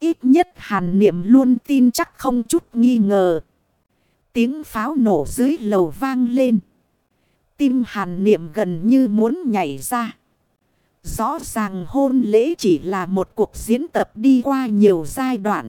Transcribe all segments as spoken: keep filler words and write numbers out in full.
ít nhất Hàn Niệm luôn tin chắc không chút nghi ngờ. Tiếng pháo nổ dưới lầu vang lên. Tim Hàn Niệm gần như muốn nhảy ra. Rõ ràng hôn lễ chỉ là một cuộc diễn tập đi qua nhiều giai đoạn.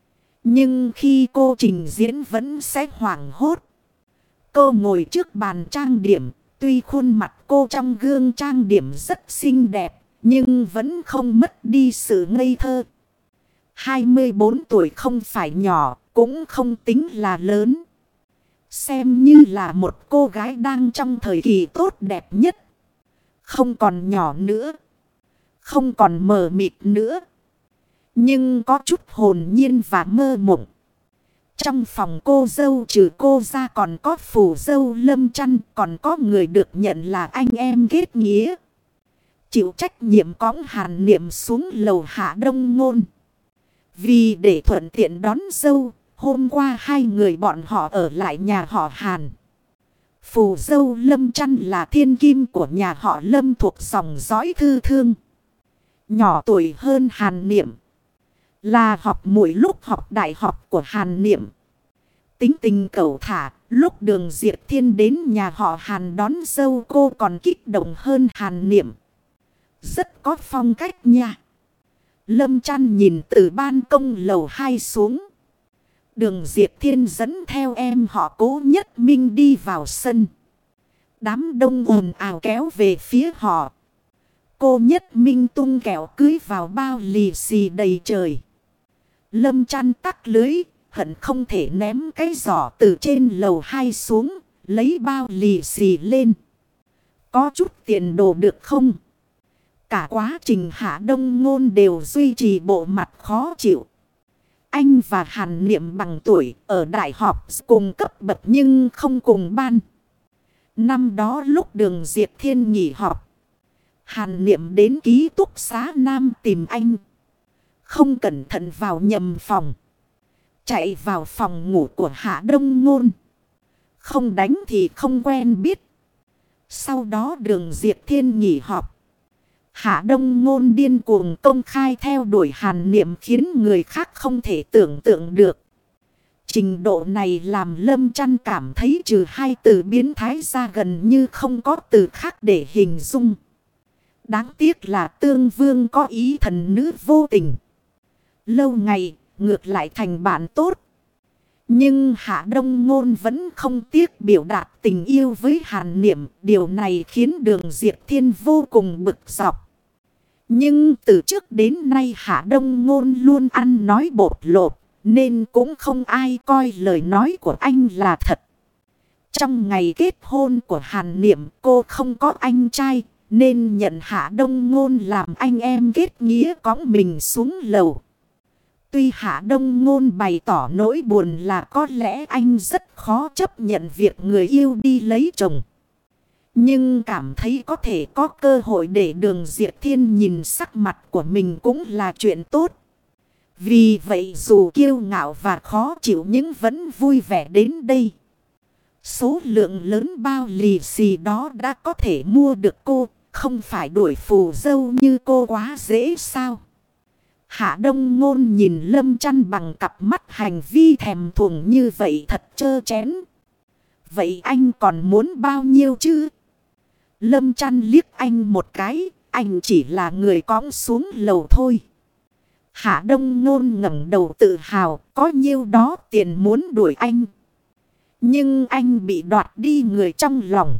Nhưng khi cô trình diễn vẫn sẽ hoảng hốt. Cô ngồi trước bàn trang điểm. Tuy khuôn mặt cô trong gương trang điểm rất xinh đẹp. Nhưng vẫn không mất đi sự ngây thơ. hai mươi bốn tuổi không phải nhỏ. Cũng không tính là lớn. Xem như là một cô gái đang trong thời kỳ tốt đẹp nhất. Không còn nhỏ nữa. Không còn mờ mịt nữa. Nhưng có chút hồn nhiên và mơ mộng. Trong phòng cô dâu trừ cô ra còn có phù dâu Lâm Chăn. Còn có người được nhận là anh em kết nghĩa. Chịu trách nhiệm cõng Hàn Niệm xuống lầu Hạ Đông Ngôn. Vì để thuận tiện đón dâu. Hôm qua hai người bọn họ ở lại nhà họ Hàn. Phù dâu Lâm Chăn là thiên kim của nhà họ Lâm thuộc dòng dõi thư thương. Nhỏ tuổi hơn Hàn Niệm. Là học muội lúc học đại học của Hàn Niệm. Tính tình cẩu thả. Lúc Đường Diệp Thiên đến nhà họ Hàn đón dâu cô còn kích động hơn Hàn Niệm. Rất có phong cách nha. Lâm Chăn nhìn từ ban công lầu hai xuống. Đường Diệp Thiên dẫn theo em họ Cố Nhất Minh đi vào sân. Đám đông ồn ào kéo về phía họ. Cô Nhất Minh tung kẹo cưới vào bao lì xì đầy trời. Lâm Chăn tắc lưới, hận không thể ném cái giỏ từ trên lầu hai xuống, lấy bao lì xì lên. Có chút tiền đồ được không? Cả quá trình Hạ Đông Ngôn đều duy trì bộ mặt khó chịu. Anh và Hàn Niệm bằng tuổi ở đại học cùng cấp bậc nhưng không cùng ban. Năm đó lúc Đường Diệp Thiên nghỉ học. Hàn Niệm đến ký túc xá Nam tìm anh. Không cẩn thận vào nhầm phòng. Chạy vào phòng ngủ của Hạ Đông Ngôn. Không đánh thì không quen biết. Sau đó Đường Diệp Thiên nghỉ học. Hạ Đông Ngôn điên cuồng công khai theo đuổi Hàn Niệm khiến người khác không thể tưởng tượng được. Trình độ này làm Lâm Chăn cảm thấy trừ hai từ biến thái ra gần như không có từ khác để hình dung. Đáng tiếc là Tương Vương có ý thần nữ vô tình. Lâu ngày ngược lại thành bạn tốt. Nhưng Hạ Đông Ngôn vẫn không tiếc biểu đạt tình yêu với Hàn Niệm. Điều này khiến Đường Diệp Thiên vô cùng bực dọc. Nhưng từ trước đến nay Hạ Đông Ngôn luôn ăn nói bột lột. Nên cũng không ai coi lời nói của anh là thật. Trong ngày kết hôn của Hàn Niệm cô không có anh trai. Nên nhận Hạ Đông Ngôn làm anh em kết nghĩa cõng mình xuống lầu. Tuy Hạ Đông Ngôn bày tỏ nỗi buồn là có lẽ anh rất khó chấp nhận việc người yêu đi lấy chồng. Nhưng cảm thấy có thể có cơ hội để Đường Diệp Thiên nhìn sắc mặt của mình cũng là chuyện tốt. Vì vậy dù kiêu ngạo và khó chịu nhưng vẫn vui vẻ đến đây. Số lượng lớn bao lì xì đó đã có thể mua được cô. Không phải đuổi phù dâu như cô quá dễ sao? Hạ Đông Ngôn nhìn Lâm Chăn bằng cặp mắt hành vi thèm thuồng như vậy thật trơ chén. Vậy anh còn muốn bao nhiêu chứ? Lâm Chăn liếc anh một cái, anh chỉ là người cõng xuống lầu thôi. Hạ Đông Ngôn ngẩng đầu tự hào, có nhiêu đó tiền muốn đuổi anh. Nhưng anh bị đoạt đi người trong lòng.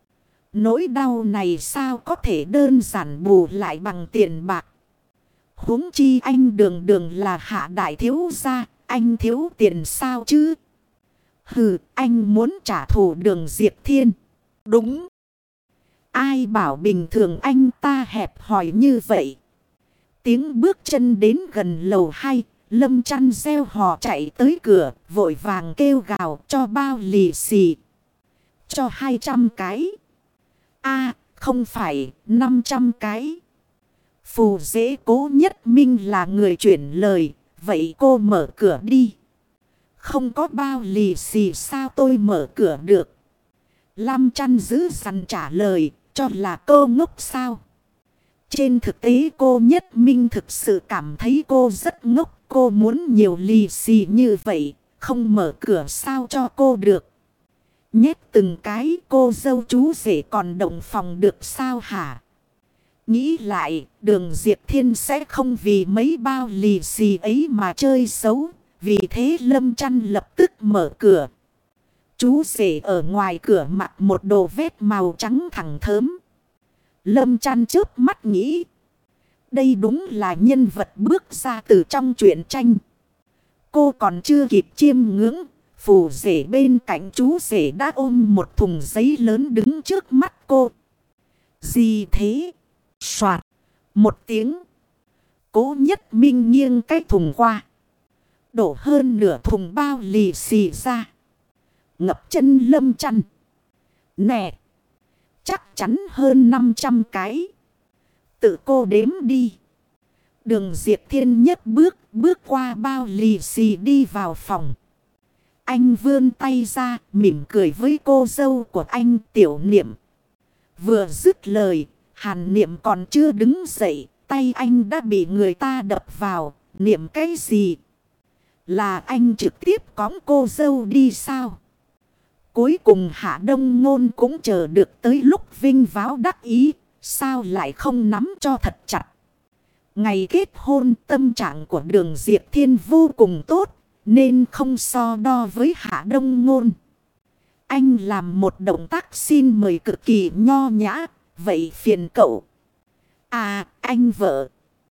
Nỗi đau này sao có thể đơn giản bù lại bằng tiền bạc. Huống chi anh đường đường là Hạ đại thiếu gia, anh thiếu tiền sao chứ? Hừ, anh muốn trả thù Đường Diệp Thiên. Đúng. Ai bảo bình thường anh ta hẹp hòi như vậy? Tiếng bước chân đến gần lầu hai, Lâm Chăn reo hò chạy tới cửa, vội vàng kêu gào cho bao lì xì. Cho hai trăm cái. À, không phải, năm trăm cái. Phù dễ Cố Nhất Minh là người chuyển lời, vậy cô mở cửa đi. Không có bao lì xì sao tôi mở cửa được? Lâm Chăn giữ dằn trả lời, cho là cô ngốc sao? Trên thực tế cô Nhất Minh thực sự cảm thấy cô rất ngốc. cô muốn nhiều lì xì như vậy, không mở cửa sao cho cô được. Nhét từng cái cô dâu chú rể còn động phòng được sao hả? Nghĩ lại, Đường Diệp Thiên sẽ không vì mấy bao lì xì ấy mà chơi xấu. Vì thế Lâm Chăn lập tức mở cửa. Chú rể ở ngoài cửa mặc một đồ vest màu trắng thẳng thớm. Lâm Chăn chớp mắt nghĩ. Đây đúng là nhân vật bước ra từ trong truyện tranh. Cô còn chưa kịp chiêm ngưỡng. Phù rể bên cạnh chú rể đã ôm một thùng giấy lớn đứng trước mắt cô. Gì thế? Soạt. Một tiếng. Cố Nhất Minh nghiêng cái thùng qua. Đổ hơn nửa thùng bao lì xì ra. Ngập chân Lâm Chăn. Nè. Chắc chắn hơn năm trăm cái. Tự cô đếm đi. Đường Diệp Thiên nhất bước. Bước qua bao lì xì đi vào phòng. Anh vươn tay ra. Mỉm cười với cô dâu của anh Tiểu Niệm. Vừa dứt lời. Hàn Niệm còn chưa đứng dậy. Tay anh đã bị người ta đập vào. Niệm cái gì? Là anh trực tiếp cõng cô dâu đi sao? Cuối cùng Hạ Đông Ngôn cũng chờ được tới lúc vinh váo đắc ý. Sao lại không nắm cho thật chặt? Ngày kết hôn tâm trạng của Đường Diệp Thiên vô cùng tốt. Nên không so đo với Hạ Đông Ngôn. Anh làm một động tác xin mời cực kỳ nho nhã. Vậy phiền cậu. À anh vợ.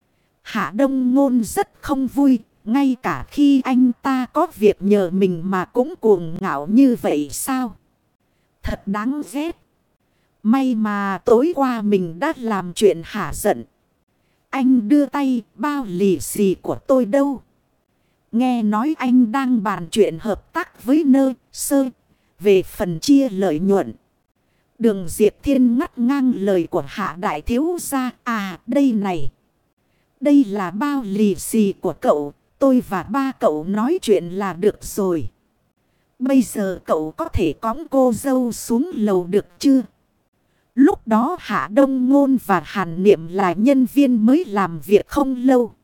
Hạ Đông Ngôn rất không vui. Ngay cả khi anh ta có việc nhờ mình mà cũng cuồng ngạo như vậy sao? Thật đáng ghét. May mà tối qua mình đã làm chuyện hả giận. Anh đưa tay bao lì xì của tôi đâu? Nghe nói anh đang bàn chuyện hợp tác với Nơ Sơ về phần chia lợi nhuận. Đường Diệp Thiên ngắt ngang lời của Hạ Đại Thiếu gia. À đây này. Đây là bao lì xì của cậu. Tôi và ba cậu nói chuyện là được rồi. Bây giờ cậu có thể cõng cô dâu xuống lầu được chưa? Lúc đó Hạ Đông Ngôn và Hàn Niệm là nhân viên mới làm việc không lâu.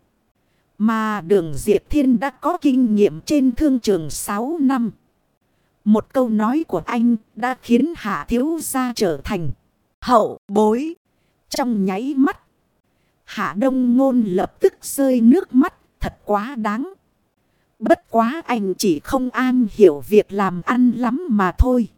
Mà Đường Diệp Thiên đã có kinh nghiệm trên thương trường sáu năm. Một câu nói của anh đã khiến Hạ Thiếu gia trở thành hậu bối. Trong nháy mắt, Hạ Đông Ngôn lập tức rơi nước mắt. Thật quá đáng. Bất quá anh chỉ không an hiểu việc làm ăn lắm mà thôi.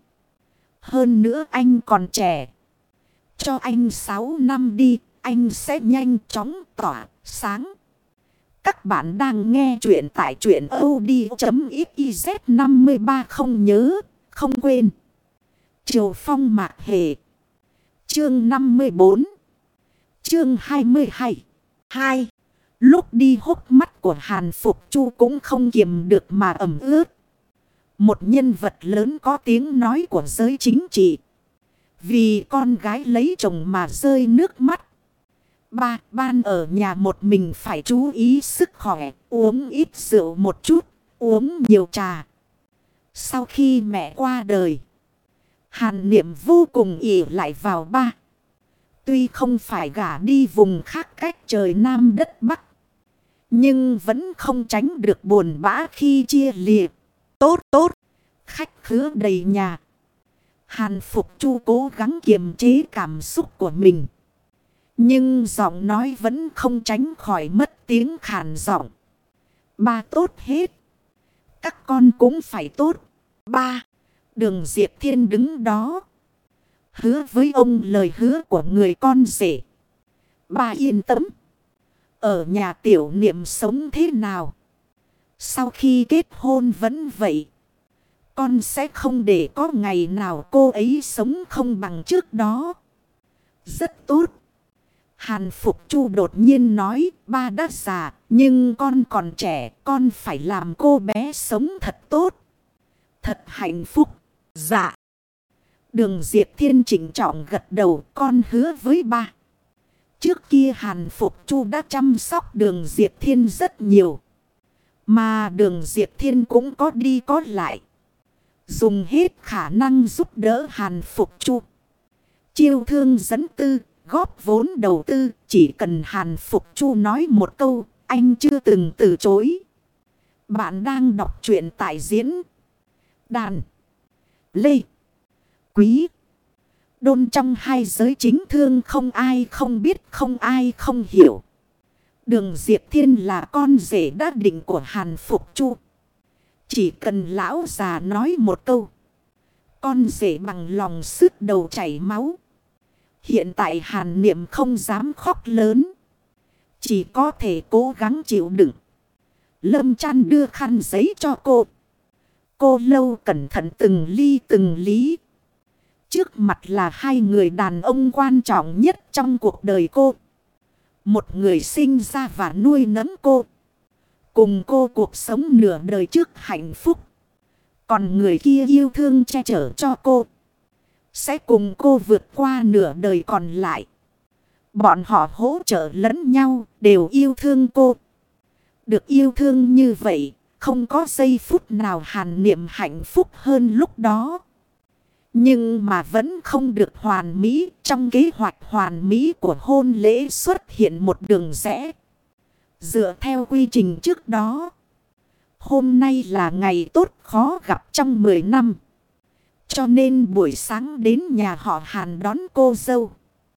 Hơn nữa anh còn trẻ. Cho anh sáu năm đi. Anh sẽ nhanh chóng tỏa sáng. Các bạn đang nghe chuyện tại truyện audio.xyz năm ba không nhớ. Không quên. Triều Phong Mạc Hề. Chương năm mươi bốn. Chương hai mươi hai. hai. Lúc đi hốc mắt của Hàn Phục Chu cũng không kiềm được mà ẩm ướt. Một nhân vật lớn có tiếng nói của giới chính trị. Vì con gái lấy chồng mà rơi nước mắt. Ba, ban ở nhà một mình phải chú ý sức khỏe, uống ít rượu một chút, uống nhiều trà. Sau khi mẹ qua đời, Hàn Niệm vô cùng ỷ lại vào ba. Tuy không phải gả đi vùng khác cách trời Nam đất Bắc. Nhưng vẫn không tránh được buồn bã khi chia lìa. Tốt tốt. Khách khứa đầy nhà. Hàn Phục Chu cố gắng kiềm chế cảm xúc của mình. Nhưng giọng nói vẫn không tránh khỏi mất tiếng khàn giọng. Ba tốt hết. Các con cũng phải tốt. Ba. Đường Diệp Thiên đứng đó. Hứa với ông lời hứa của người con rể. Ba yên tâm. Ở nhà Tiểu Niệm sống thế nào? Sau khi kết hôn vẫn vậy. Con sẽ không để có ngày nào cô ấy sống không bằng trước đó. Rất tốt. Hàn Phục Chu đột nhiên nói. Ba đã già nhưng con còn trẻ. Con phải làm cô bé sống thật tốt. Thật hạnh phúc. Dạ. Đường Diệp Thiên chỉnh trọng gật đầu. Con hứa với ba. Trước kia Hàn Phục Chu đã chăm sóc Đường Diệp Thiên rất nhiều. Mà Đường Diệp Thiên cũng có đi có lại. Dùng hết khả năng giúp đỡ Hàn Phục Chu. Chiêu thương dẫn tư, góp vốn đầu tư. Chỉ cần Hàn Phục Chu nói một câu, anh chưa từng từ chối. Bạn đang đọc truyện tại diễn đàn Lê Quý Đôn. Trong hai giới chính thương không ai không biết, không ai không hiểu. Đường Diệp Thiên là con rể đã định của Hàn Phục Chu. Chỉ cần lão già nói một câu, con rể bằng lòng sứt đầu chảy máu. Hiện tại Hàn Niệm không dám khóc lớn, chỉ có thể cố gắng chịu đựng. Lâm Chăn đưa khăn giấy cho cô. Cô Lâu cẩn thận từng ly từng lý. Trước mặt là hai người đàn ông quan trọng nhất trong cuộc đời cô. Một người sinh ra và nuôi nấng cô, cùng cô cuộc sống nửa đời trước hạnh phúc. Còn người kia yêu thương che chở cho cô, sẽ cùng cô vượt qua nửa đời còn lại. Bọn họ hỗ trợ lẫn nhau, đều yêu thương cô. Được yêu thương như vậy, không có giây phút nào Hàn Niệm hạnh phúc hơn lúc đó. Nhưng mà vẫn không được hoàn mỹ. Trong kế hoạch hoàn mỹ của hôn lễ xuất hiện một đường rẽ. Dựa theo quy trình trước đó, hôm nay là ngày tốt khó gặp trong mười năm. Cho nên buổi sáng đến nhà họ Hàn đón cô dâu.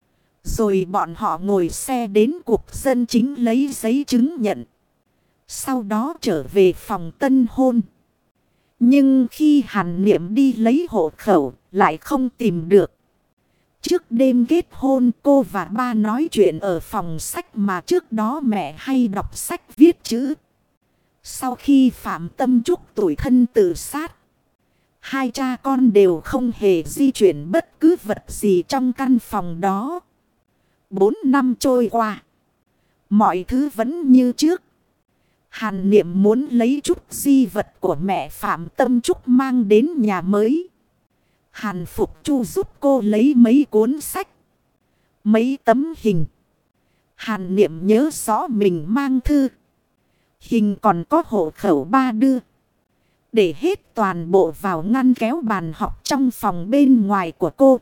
Rồi bọn họ ngồi xe đến cục dân chính lấy giấy chứng nhận. Sau đó trở về phòng tân hôn. Nhưng khi Hàn Niệm đi lấy hộ khẩu lại không tìm được. Trước đêm kết hôn cô và ba nói chuyện ở phòng sách mà trước đó mẹ hay đọc sách viết chữ. Sau khi Phạm Tâm Trúc tủi thân tự sát, hai cha con đều không hề di chuyển bất cứ vật gì trong căn phòng đó. Bốn năm trôi qua, mọi thứ vẫn như trước. Hàn Niệm muốn lấy chút di vật của mẹ Phạm Tâm Trúc mang đến nhà mới. Hàn Phục Chu giúp cô lấy mấy cuốn sách, mấy tấm hình. Hàn Niệm nhớ rõ mình mang thư, hình còn có hộ khẩu ba đưa. Để hết toàn bộ vào ngăn kéo bàn học trong phòng bên ngoài của cô.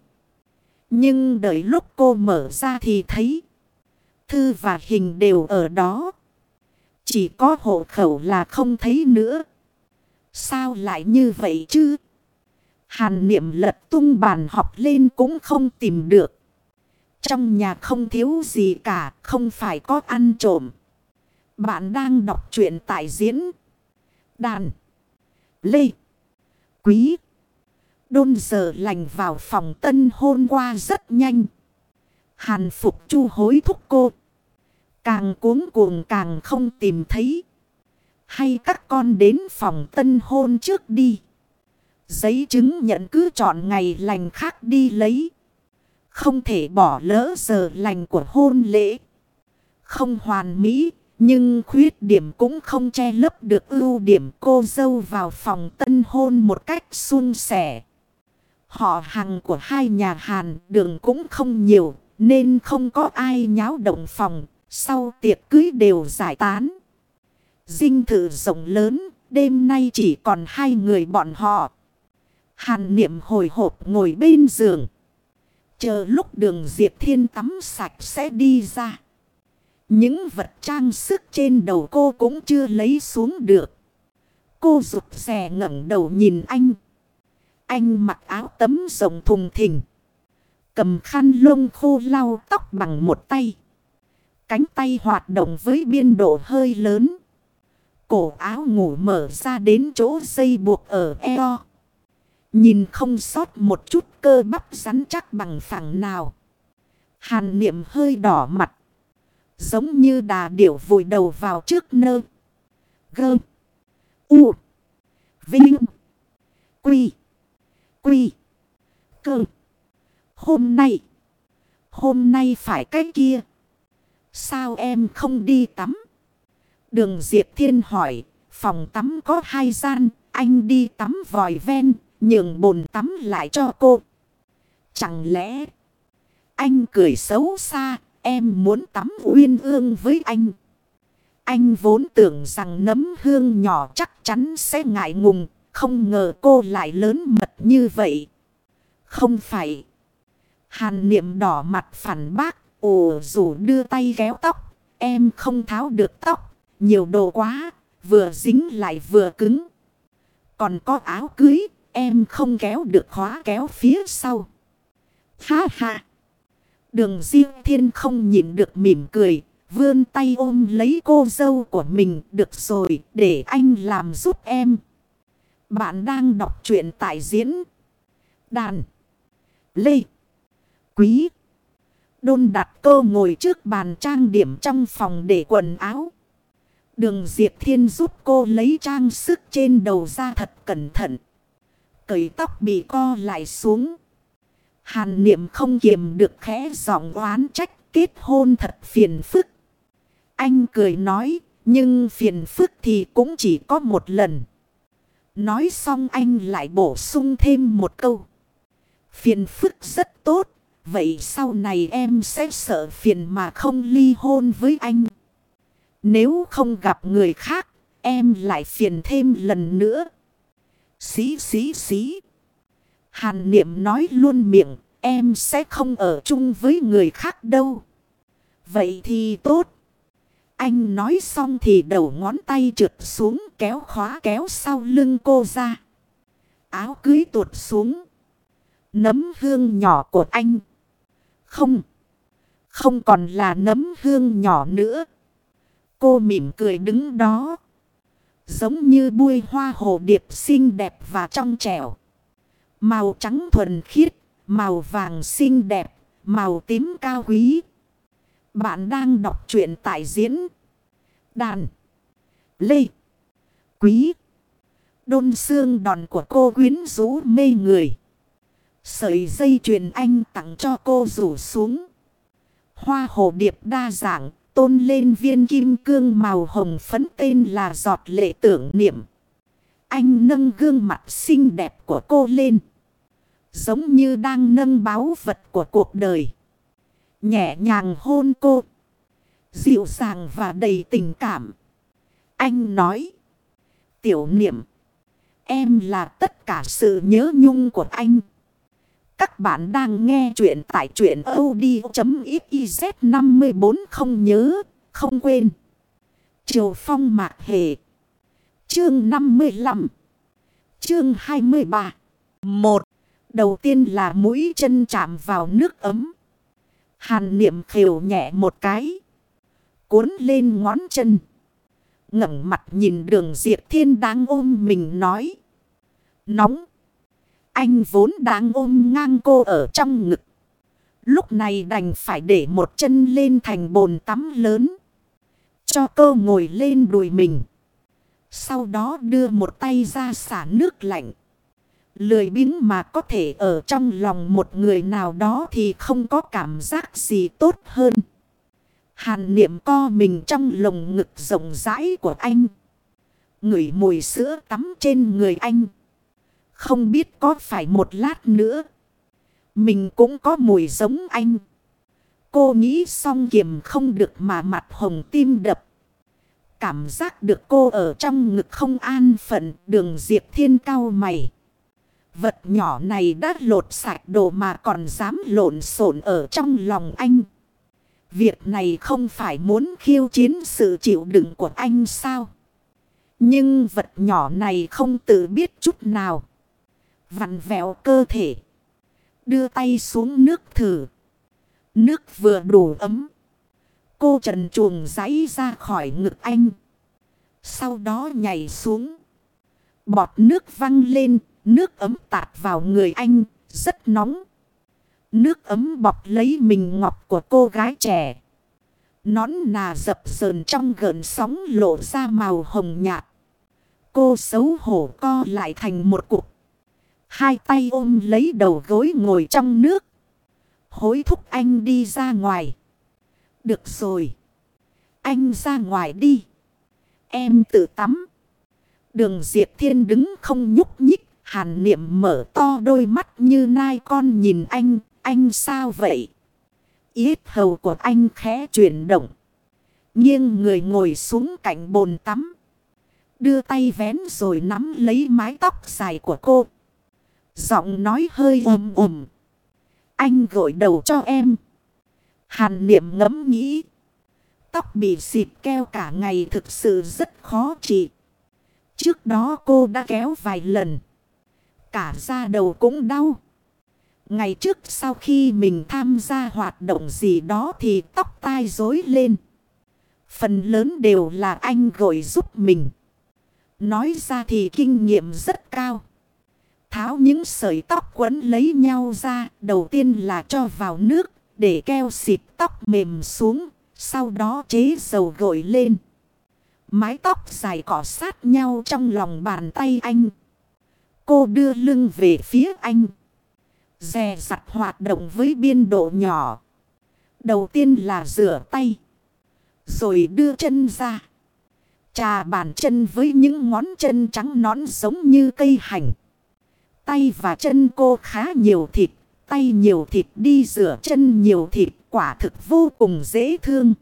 Nhưng đợi lúc cô mở ra thì thấy thư và hình đều ở đó. Chỉ có hộ khẩu là không thấy nữa. Sao lại như vậy chứ? Hàn Niệm lật tung bàn học lên cũng không tìm được. Trong nhà không thiếu gì cả, không phải có ăn trộm. Bạn đang đọc truyện tại diễn đàn Lê Quý Đôn. Giờ lành vào phòng tân hôn qua rất nhanh. Hàn Phục Chu hối thúc cô. Càng cuống cuồng càng không tìm thấy. Hay các con đến phòng tân hôn trước đi. Giấy chứng nhận cứ chọn ngày lành khác đi lấy. Không thể bỏ lỡ giờ lành của hôn lễ. Không hoàn mỹ, nhưng khuyết điểm cũng không che lấp được ưu điểm. Cô dâu vào phòng tân hôn một cách suôn sẻ. Họ Hằng của hai nhà Hàn đường cũng không nhiều, nên không có ai nháo động phòng. Sau tiệc cưới đều giải tán. Dinh thự rộng lớn, đêm nay chỉ còn hai người bọn họ. Hàn Niệm hồi hộp ngồi bên giường, chờ lúc Đường Diệp Thiên tắm sạch sẽ đi ra. Những vật trang sức trên đầu cô cũng chưa lấy xuống được. Cô rụt rè ngẩng đầu nhìn anh. Anh mặc áo tấm rộng thùng thình, cầm khăn lông khô lau tóc bằng một tay. Cánh tay hoạt động với biên độ hơi lớn. Cổ áo ngủ mở ra đến chỗ dây buộc ở eo. Nhìn không sót một chút cơ bắp rắn chắc bằng phẳng nào. Hàn Niệm hơi đỏ mặt, giống như đà điểu vùi đầu vào trước nơ. Gơ. U. Vinh. Quy. Quy. Cơ. Hôm nay. Hôm nay phải cái kia. Sao em không đi tắm? Đường Diệp Thiên hỏi. Phòng tắm có hai gian. Anh đi tắm vòi ven, nhường bồn tắm lại cho cô. Chẳng lẽ... Anh cười xấu xa. Em muốn tắm uyên ương với anh. Anh vốn tưởng rằng nấm hương nhỏ chắc chắn sẽ ngại ngùng. Không ngờ cô lại lớn mật như vậy. Không phải. Hàn Niệm đỏ mặt phản bác. Ồ, dù đưa tay kéo tóc. Em không tháo được tóc. Nhiều đồ quá. vừa dính lại vừa cứng. Còn có áo cưới, em không kéo được khóa kéo phía sau. Ha ha. Đường Diêu Thiên không nhịn được mỉm cười. Vươn tay ôm lấy cô dâu của mình. Được rồi, để anh làm giúp em. Bạn đang đọc truyện tại diễn Đàn Lê Quý. Đôn đặt cô ngồi trước bàn trang điểm trong phòng để quần áo. Đường Diệp Thiên giúp cô lấy trang sức trên đầu ra thật cẩn thận. Cởi tóc bị co lại xuống. Hàn Niệm không kiềm được khẽ giọng oán trách, kết hôn thật phiền phức. Anh cười nói, nhưng phiền phức thì cũng chỉ có một lần. Nói xong anh lại bổ sung thêm một câu. Phiền phức rất tốt, vậy sau này em sẽ sợ phiền mà không ly hôn với anh. Nếu không gặp người khác, em lại phiền thêm lần nữa. Xí xí xí. Hàn Niệm nói luôn miệng, em sẽ không ở chung với người khác đâu. Vậy thì tốt. Anh nói xong thì đầu ngón tay trượt xuống, kéo khóa kéo sau lưng cô ra. Áo cưới tuột xuống. Nấm hương nhỏ của anh. Không. Không còn là nấm hương nhỏ nữa. Cô mỉm cười đứng đó. Giống như bụi hoa hồ điệp xinh đẹp và trong trẻo. Màu trắng thuần khiết, màu vàng xinh đẹp, màu tím cao quý. Bạn đang đọc truyện tại diễn Đàn Lê Quý. Đôn xương đòn của cô quyến rũ mê người. Sợi dây chuyền anh tặng cho cô rủ xuống. Hoa hồ điệp đa dạng, tôn lên viên kim cương màu hồng phấn tên là giọt lệ tưởng niệm. Anh nâng gương mặt xinh đẹp của cô lên. Giống như đang nâng báu vật của cuộc đời. Nhẹ nhàng hôn cô. Dịu dàng và đầy tình cảm. Anh nói. Tiểu Niệm. Em là tất cả sự nhớ nhung của anh. Các bạn đang nghe chuyện tại truyện audio chấm xyz năm mươi bốn không nhớ, không quên. Triều Phong Mạc Hề. Chương năm mươi lăm. Chương hai mươi ba. Một. Đầu tiên là mũi chân chạm vào nước ấm. Hàn Niệm khều nhẹ một cái. Cuốn lên ngón chân. Ngẩng mặt nhìn Đường Diệp Thiên đang ôm mình nói. Nóng. Anh vốn đang ôm ngang cô ở trong ngực. Lúc này đành phải để một chân lên thành bồn tắm lớn. Cho cô ngồi lên đùi mình. Sau đó đưa một tay ra xả nước lạnh. Lười biếng mà có thể ở trong lòng một người nào đó thì không có cảm giác gì tốt hơn. Hàn Niệm co mình trong lồng ngực rộng rãi của anh. Ngửi mùi sữa tắm trên người anh. Không biết có phải một lát nữa mình cũng có mùi giống anh. Cô nghĩ xong kiềm không được mà mặt hồng tim đập. Cảm giác được cô ở trong ngực không an phận. Đường Diệp Thiên cau mày. Vật nhỏ này đã lột sạch đồ mà còn dám lộn xộn ở trong lòng anh. Việc này không phải muốn khiêu chiến sự chịu đựng của anh sao? Nhưng vật nhỏ này không tự biết chút nào. Vặn vẹo cơ thể. Đưa tay xuống nước thử. Nước vừa đủ ấm. Cô trần truồng giãy ra khỏi ngực anh. Sau đó nhảy xuống. Bọt nước văng lên. Nước ấm tạt vào người anh. Rất nóng. Nước ấm bọc lấy mình ngọc của cô gái trẻ. Nón nà dập dờn trong gợn sóng lộ ra màu hồng nhạt. Cô xấu hổ co lại thành một cục. Hai tay ôm lấy đầu gối ngồi trong nước. Hối thúc anh đi ra ngoài. Được rồi. Anh ra ngoài đi. Em tự tắm. Đường Diệp Thiên đứng không nhúc nhích. Hàn Niệm mở to đôi mắt như nai con nhìn anh. Anh sao vậy? Yết hầu của anh khẽ chuyển động. Nghiêng người ngồi xuống cạnh bồn tắm. Đưa tay vén rồi nắm lấy mái tóc dài của cô. Giọng nói hơi ồm ồm. Anh gội đầu cho em. Hàn Niệm ngẫm nghĩ. Tóc bị xịt keo cả ngày thực sự rất khó trị. Trước đó cô đã kéo vài lần. Cả da đầu cũng đau. Ngày trước sau khi mình tham gia hoạt động gì đó thì tóc tai rối lên. Phần lớn đều là anh gội giúp mình. Nói ra thì kinh nghiệm rất cao. Tháo những sợi tóc quấn lấy nhau ra. Đầu tiên là cho vào nước để keo xịt tóc mềm xuống. Sau đó chế dầu gội lên. Mái tóc dài cọ sát nhau trong lòng bàn tay anh. Cô đưa lưng về phía anh. Dè dặt hoạt động với biên độ nhỏ. Đầu tiên là rửa tay. Rồi đưa chân ra. Chà bàn chân với những ngón chân trắng nõn giống như cây hành. Tay và chân cô khá nhiều thịt. Tay nhiều thịt đi rửa chân nhiều thịt. Quả thực vô cùng dễ thương.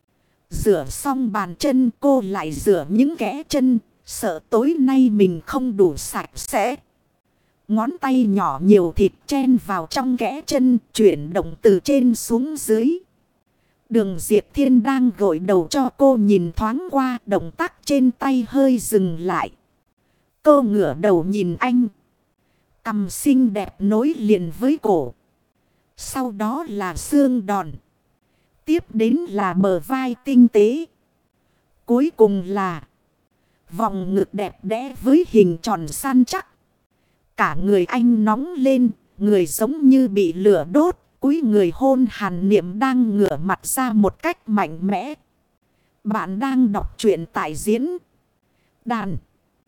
Rửa xong bàn chân cô lại rửa những kẽ chân. Sợ tối nay mình không đủ sạch sẽ. Ngón tay nhỏ nhiều thịt chen vào trong kẽ chân. Chuyển động từ trên xuống dưới. Đường Diệp Thiên đang gội đầu cho cô nhìn thoáng qua. Động tác trên tay hơi dừng lại. Cô ngửa đầu nhìn anh. Cằm xinh đẹp nối liền với cổ. Sau đó là xương đòn. Tiếp đến là bờ vai tinh tế. Cuối cùng là vòng ngực đẹp đẽ với hình tròn săn chắc. Cả người anh nóng lên. Người giống như bị lửa đốt. Cúi người hôn Hàn Niệm đang ngửa mặt ra một cách mạnh mẽ. Bạn đang đọc truyện tại diễn đàn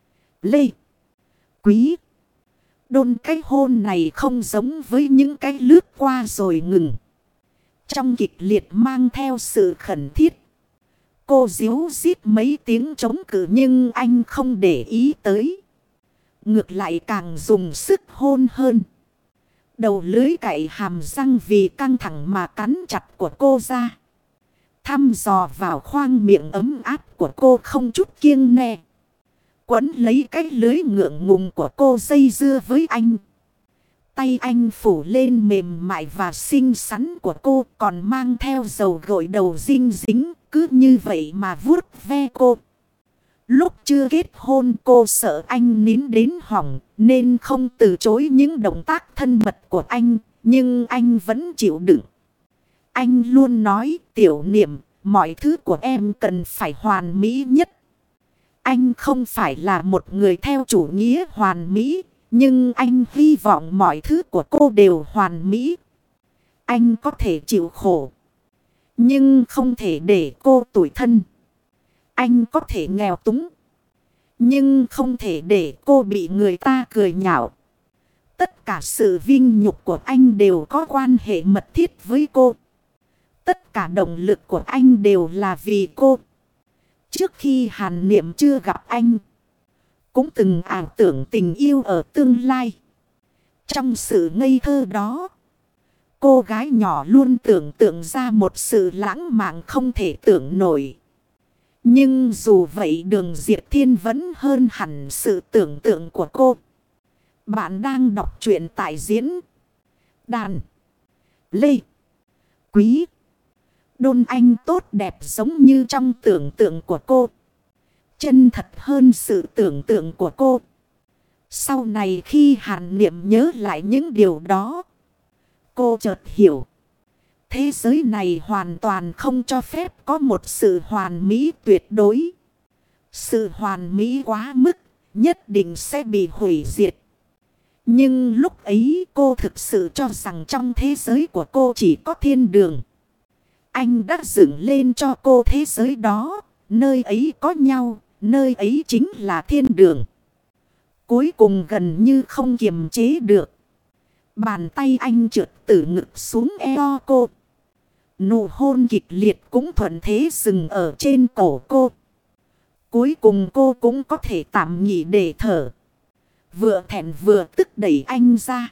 Lê Quý. Đôn cái hôn này không giống với những cái lướt qua rồi ngừng. Trong kịch liệt mang theo sự khẩn thiết. Cô díu dít mấy tiếng chống cự nhưng anh không để ý tới. Ngược lại càng dùng sức hôn hơn. Đầu lưới cạy hàm răng vì căng thẳng mà cắn chặt của cô ra. Thăm dò vào khoang miệng ấm áp của cô không chút kiêng nè. Quấn lấy cái lưới ngượng ngùng của cô dây dưa với anh. Tay anh phủ lên mềm mại và xinh xắn của cô còn mang theo dầu gội đầu dinh dính. Cứ như vậy mà vuốt ve cô. Lúc chưa kết hôn cô sợ anh nín đến hỏng nên không từ chối những động tác thân mật của anh. Nhưng anh vẫn chịu đựng. Anh luôn nói Tiểu Niệm, mọi thứ của em cần phải hoàn mỹ nhất. Anh không phải là một người theo chủ nghĩa hoàn mỹ. Nhưng anh hy vọng mọi thứ của cô đều hoàn mỹ. Anh có thể chịu khổ. Nhưng không thể để cô tủi thân. Anh có thể nghèo túng. Nhưng không thể để cô bị người ta cười nhạo. Tất cả sự vinh nhục của anh đều có quan hệ mật thiết với cô. Tất cả động lực của anh đều là vì cô. Trước khi Hàn Niệm chưa gặp anh, cũng từng ảo tưởng tình yêu ở tương lai. Trong sự ngây thơ đó, cô gái nhỏ luôn tưởng tượng ra một sự lãng mạn không thể tưởng nổi. Nhưng dù vậy Đường Diệp Thiên vẫn hơn hẳn sự tưởng tượng của cô. Bạn đang đọc truyện tại diễn đàn Lê Quý. Đôn anh tốt đẹp giống như trong tưởng tượng của cô. Chân thật hơn sự tưởng tượng của cô. Sau này khi Hàn Niệm nhớ lại những điều đó, cô chợt hiểu. Thế giới này hoàn toàn không cho phép có một sự hoàn mỹ tuyệt đối. Sự hoàn mỹ quá mức nhất định sẽ bị hủy diệt. Nhưng lúc ấy cô thực sự cho rằng trong thế giới của cô chỉ có thiên đường. Anh đã dựng lên cho cô thế giới đó. Nơi ấy có nhau. Nơi ấy chính là thiên đường. Cuối cùng gần như không kiềm chế được. Bàn tay anh trượt từ ngực xuống eo cô. Nụ hôn kịch liệt cũng thuận thế dừng ở trên cổ cô. Cuối cùng cô cũng có thể tạm nghỉ để thở. Vừa thẹn vừa tức đẩy anh ra.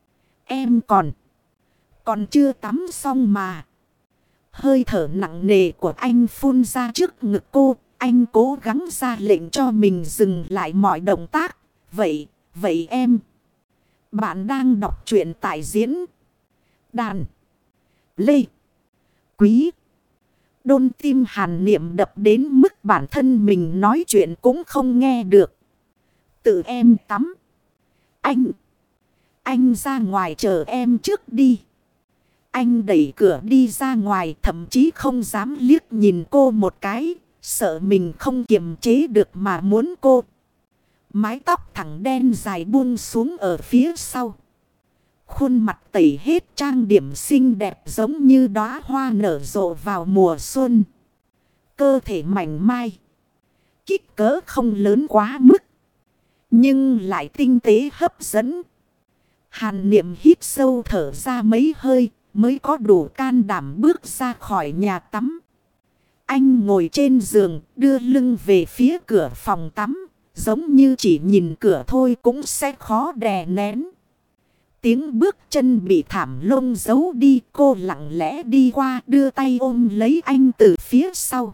Em còn. Còn chưa tắm xong mà. Hơi thở nặng nề của anh phun ra trước ngực cô. Anh cố gắng ra lệnh cho mình dừng lại mọi động tác. Vậy, vậy em. Bạn đang đọc truyện tại diễn đàn Lê Quý. Đôn tim Hàn Niệm đập đến mức bản thân mình nói chuyện cũng không nghe được. Tự em tắm. Anh. Anh ra ngoài chờ em trước đi. Anh đẩy cửa đi ra ngoài, thậm chí không dám liếc nhìn cô một cái. Sợ mình không kiềm chế được mà muốn cô. Mái tóc thẳng đen dài buông xuống ở phía sau. Khuôn mặt tẩy hết trang điểm xinh đẹp giống như đóa hoa nở rộ vào mùa xuân. Cơ thể mảnh mai. Kích cỡ không lớn quá mức. Nhưng lại tinh tế hấp dẫn. Hàn Niệm hít sâu thở ra mấy hơi mới có đủ can đảm bước ra khỏi nhà tắm. Anh ngồi trên giường đưa lưng về phía cửa phòng tắm. Giống như chỉ nhìn cửa thôi cũng sẽ khó đè nén. Tiếng bước chân bị thảm lông giấu đi, cô lặng lẽ đi qua đưa tay ôm lấy anh từ phía sau.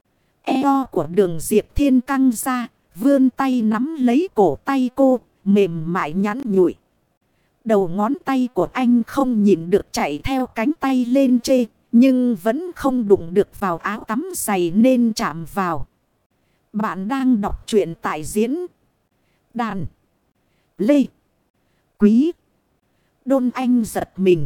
Eo của Đường Diệp Thiên căng ra, vươn tay nắm lấy cổ tay cô, mềm mại nhắn nhụi. Đầu ngón tay của anh không nhịn được chạy theo cánh tay lên trên, nhưng vẫn không đụng được vào áo tắm dày nên chạm vào. Bạn đang đọc truyện tại diễn đàn Lê Quý. Đôn anh giật mình.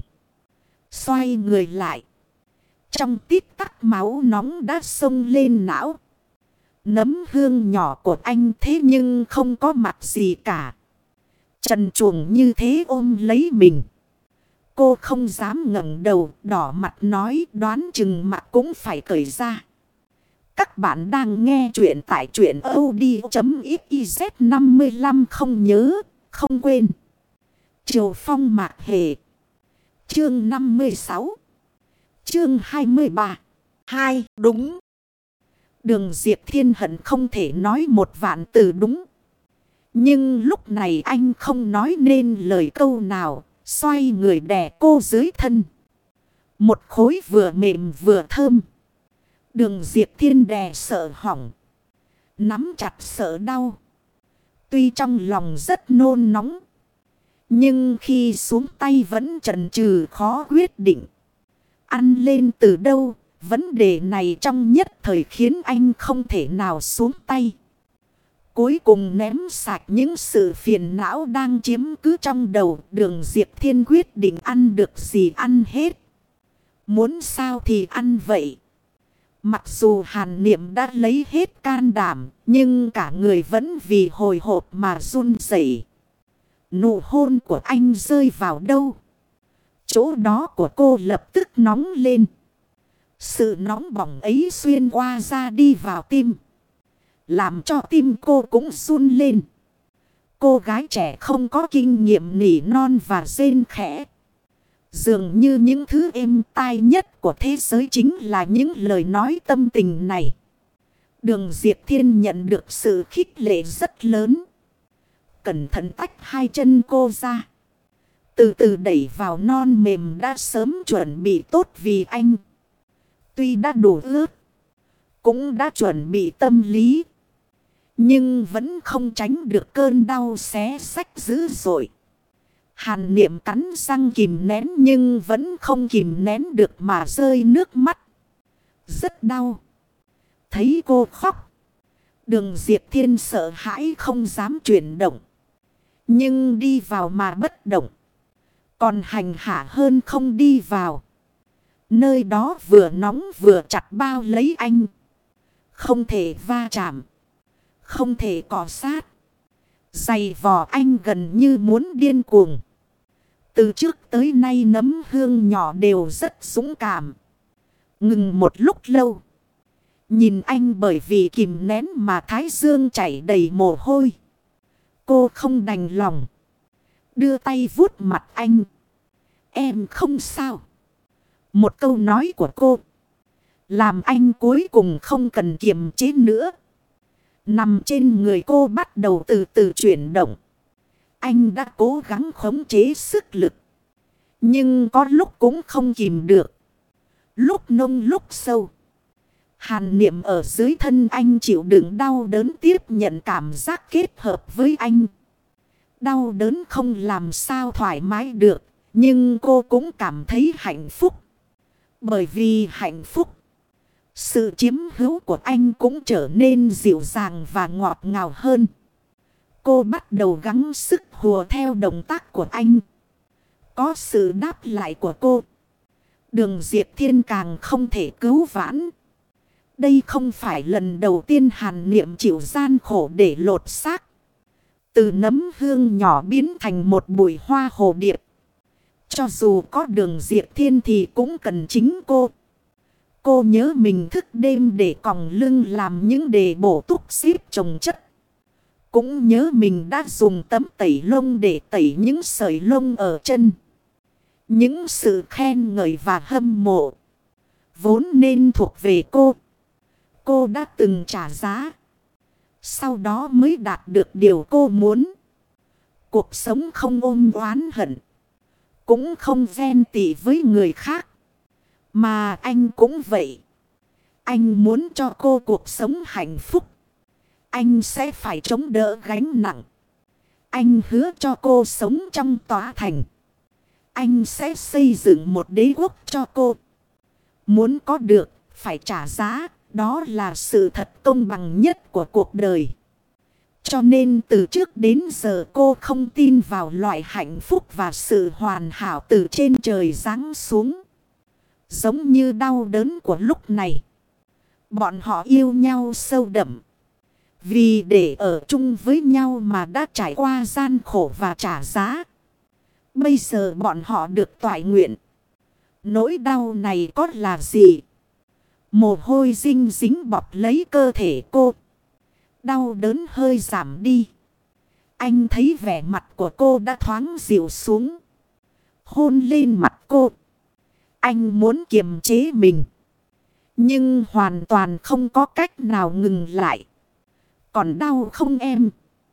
Xoay người lại. Trong tít tắc máu nóng đã xông lên não. Nấm hương nhỏ của anh thế nhưng không có mặt gì cả. Trần truồng như thế ôm lấy mình. Cô không dám ngẩng đầu, đỏ mặt nói đoán chừng mặt cũng phải cởi ra. Các bạn đang nghe chuyện tại truyện audio.xyz năm mươi lăm không nhớ, không quên. Triều Phong Mạc Hề. Chương năm mươi sáu. Chương hai mươi ba. Hai, đúng. Đường Diệp Thiên hận không thể nói một vạn từ đúng. Nhưng lúc này anh không nói nên lời câu nào, xoay người đè cô dưới thân. Một khối vừa mềm vừa thơm. Đường Diệp Thiên đè sợ hỏng. Nắm chặt sợ đau. Tuy trong lòng rất nôn nóng. Nhưng khi xuống tay vẫn chần chừ khó quyết định. Ăn lên từ đâu? Vấn đề này trong nhất thời khiến anh không thể nào xuống tay. Cuối cùng ném sạch những sự phiền não đang chiếm cứ trong đầu. Đường Diệp Thiên quyết định ăn được gì ăn hết. Muốn sao thì ăn vậy. Mặc dù Hàn Niệm đã lấy hết can đảm, nhưng cả người vẫn vì hồi hộp mà run rẩy. Nụ hôn của anh rơi vào đâu? Chỗ đó của cô lập tức nóng lên. Sự nóng bỏng ấy xuyên qua da đi vào tim. Làm cho tim cô cũng run lên. Cô gái trẻ không có kinh nghiệm nỉ non và rên khẽ. Dường như những thứ êm tai nhất của thế giới chính là những lời nói tâm tình này. Đường Diệp Thiên nhận được sự khích lệ rất lớn. Cẩn thận tách hai chân cô ra. Từ từ đẩy vào non mềm đã sớm chuẩn bị tốt vì anh. Tuy đã đủ ướt. Cũng đã chuẩn bị tâm lý. Nhưng vẫn không tránh được cơn đau xé xách dữ dội. Hàn Niệm cắn răng kìm nén nhưng vẫn không kìm nén được mà rơi nước mắt. Rất đau. Thấy cô khóc. Đường Diệp Thiên sợ hãi không dám chuyển động. Nhưng đi vào mà bất động. Còn hành hạ hơn không đi vào. Nơi đó vừa nóng vừa chặt bao lấy anh. Không thể va chạm. Không thể cọ sát. Giày vò anh gần như muốn điên cuồng. Từ trước tới nay nấm hương nhỏ đều rất dũng cảm. Ngừng một lúc lâu. Nhìn anh bởi vì kìm nén mà thái dương chảy đầy mồ hôi. Cô không đành lòng. Đưa tay vuốt mặt anh. Em không sao. Một câu nói của cô. Làm anh cuối cùng không cần kiềm chế nữa. Nằm trên người cô bắt đầu từ từ chuyển động. Anh đã cố gắng khống chế sức lực. Nhưng có lúc cũng không kìm được. Lúc nông lúc sâu. Hàn Niệm ở dưới thân anh chịu đựng đau đớn tiếp nhận cảm giác kết hợp với anh. Đau đớn không làm sao thoải mái được. Nhưng cô cũng cảm thấy hạnh phúc. Bởi vì hạnh phúc. Sự chiếm hữu của anh cũng trở nên dịu dàng và ngọt ngào hơn. Cô bắt đầu gắng sức hùa theo động tác của anh. Có sự đáp lại của cô, Đường Diệp Thiên càng không thể cứu vãn. Đây không phải lần đầu tiên Hàn Niệm chịu gian khổ để lột xác. Từ nấm hương nhỏ biến thành một bụi hoa hồ điệp. Cho dù có Đường Diệp Thiên thì cũng cần chính cô. Cô nhớ mình thức đêm để còng lưng làm những đề bổ túc xíp chồng chất. Cũng nhớ mình đã dùng tấm tẩy lông để tẩy những sợi lông ở chân. Những sự khen ngợi và hâm mộ vốn nên thuộc về cô. Cô đã từng trả giá. Sau đó mới đạt được điều cô muốn. Cuộc sống không ôm oán hận. Cũng không ghen tị với người khác. Mà anh cũng vậy. Anh muốn cho cô cuộc sống hạnh phúc. Anh sẽ phải chống đỡ gánh nặng. Anh hứa cho cô sống trong tòa thành. Anh sẽ xây dựng một đế quốc cho cô. Muốn có được, phải trả giá. Đó là sự thật công bằng nhất của cuộc đời. Cho nên từ trước đến giờ cô không tin vào loại hạnh phúc và sự hoàn hảo từ trên trời giáng xuống. Giống như đau đớn của lúc này. Bọn họ yêu nhau sâu đậm. Vì để ở chung với nhau mà đã trải qua gian khổ và trả giá. Bây giờ bọn họ được toại nguyện. Nỗi đau này có là gì? Mồ hôi dinh dính bọc lấy cơ thể cô. Đau đớn hơi giảm đi. Anh thấy vẻ mặt của cô đã thoáng dịu xuống. Hôn lên mặt cô. Anh muốn kiềm chế mình. Nhưng hoàn toàn không có cách nào ngừng lại. Còn đau không em?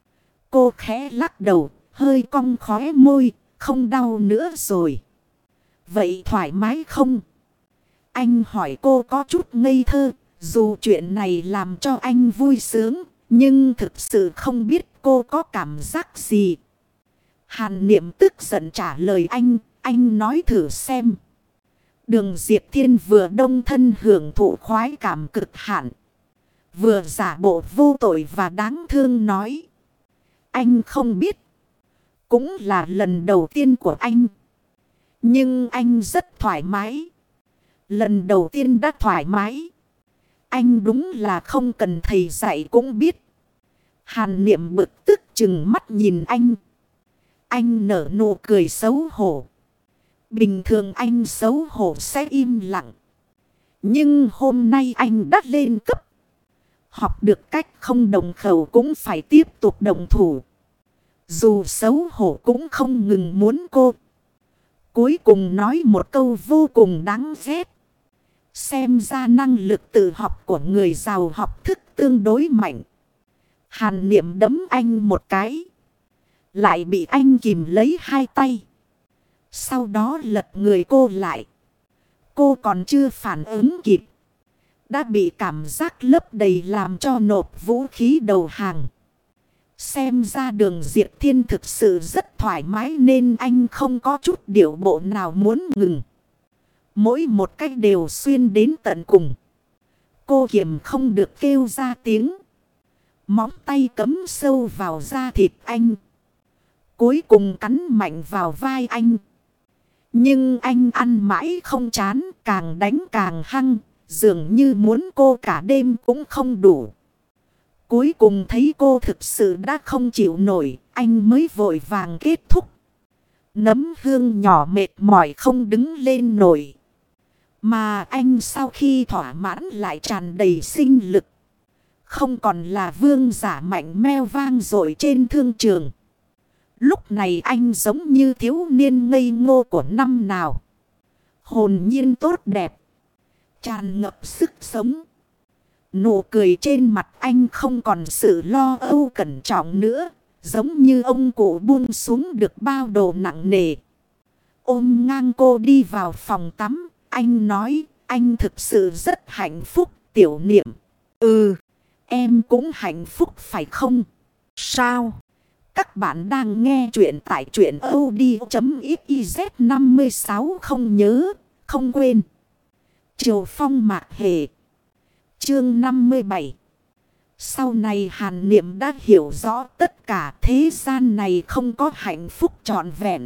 Cô khẽ lắc đầu, hơi cong khóe môi, không đau nữa rồi. Vậy thoải mái không? Anh hỏi cô có chút ngây thơ, dù chuyện này làm cho anh vui sướng, nhưng thực sự không biết cô có cảm giác gì. Hàn Niệm tức giận trả lời anh, anh nói thử xem. Đường Diệp Thiên vừa đông thân hưởng thụ khoái cảm cực hạn. Vừa giả bộ vô tội và đáng thương nói. Anh không biết. Cũng là lần đầu tiên của anh. Nhưng anh rất thoải mái. Lần đầu tiên đã thoải mái. Anh đúng là không cần thầy dạy cũng biết. Hàn Niệm bực tức chừng mắt nhìn anh. Anh nở nụ cười xấu hổ. Bình thường anh xấu hổ sẽ im lặng. Nhưng hôm nay anh đã lên cấp. Học được cách không đồng khẩu cũng phải tiếp tục đồng thủ. Dù xấu hổ cũng không ngừng muốn cô. Cuối cùng nói một câu vô cùng đáng ghét. Xem ra năng lực tự học của người giàu học thức tương đối mạnh. Hàn Niệm đấm anh một cái. Lại bị anh kìm lấy hai tay. Sau đó lật người cô lại. Cô còn chưa phản ứng kịp. Đã bị cảm giác lấp đầy làm cho nộp vũ khí đầu hàng. Xem ra Đường Diệp Thiên thực sự rất thoải mái nên anh không có chút điệu bộ nào muốn ngừng. Mỗi một cách đều xuyên đến tận cùng. Cô kiềm không được kêu ra tiếng. Móng tay cắm sâu vào da thịt anh. Cuối cùng cắn mạnh vào vai anh. Nhưng anh ăn mãi không chán, càng đánh càng hăng. Dường như muốn cô cả đêm cũng không đủ. Cuối cùng thấy cô thực sự đã không chịu nổi, anh mới vội vàng kết thúc. Nấm hương nhỏ mệt mỏi không đứng lên nổi. Mà anh sau khi thỏa mãn lại tràn đầy sinh lực. Không còn là vương giả mạnh meo vang dội trên thương trường. Lúc này anh giống như thiếu niên ngây ngô của năm nào. Hồn nhiên tốt đẹp. Tràn ngập sức sống. Nụ cười trên mặt anh không còn sự lo âu cẩn trọng nữa. Giống như ông cụ buông xuống được bao đồ nặng nề. Ôm ngang cô đi vào phòng tắm. Anh nói anh thực sự rất hạnh phúc. Tiểu Niệm. Ừ. Em cũng hạnh phúc phải không? Sao? Các bạn đang nghe chuyện tại truyện audio.xyz năm mươi sáu không nhớ, không quên. Triều Phong Mạc Hề. Chương năm mươi bảy. Sau này Hàn Niệm đã hiểu rõ tất cả thế gian này không có hạnh phúc trọn vẹn.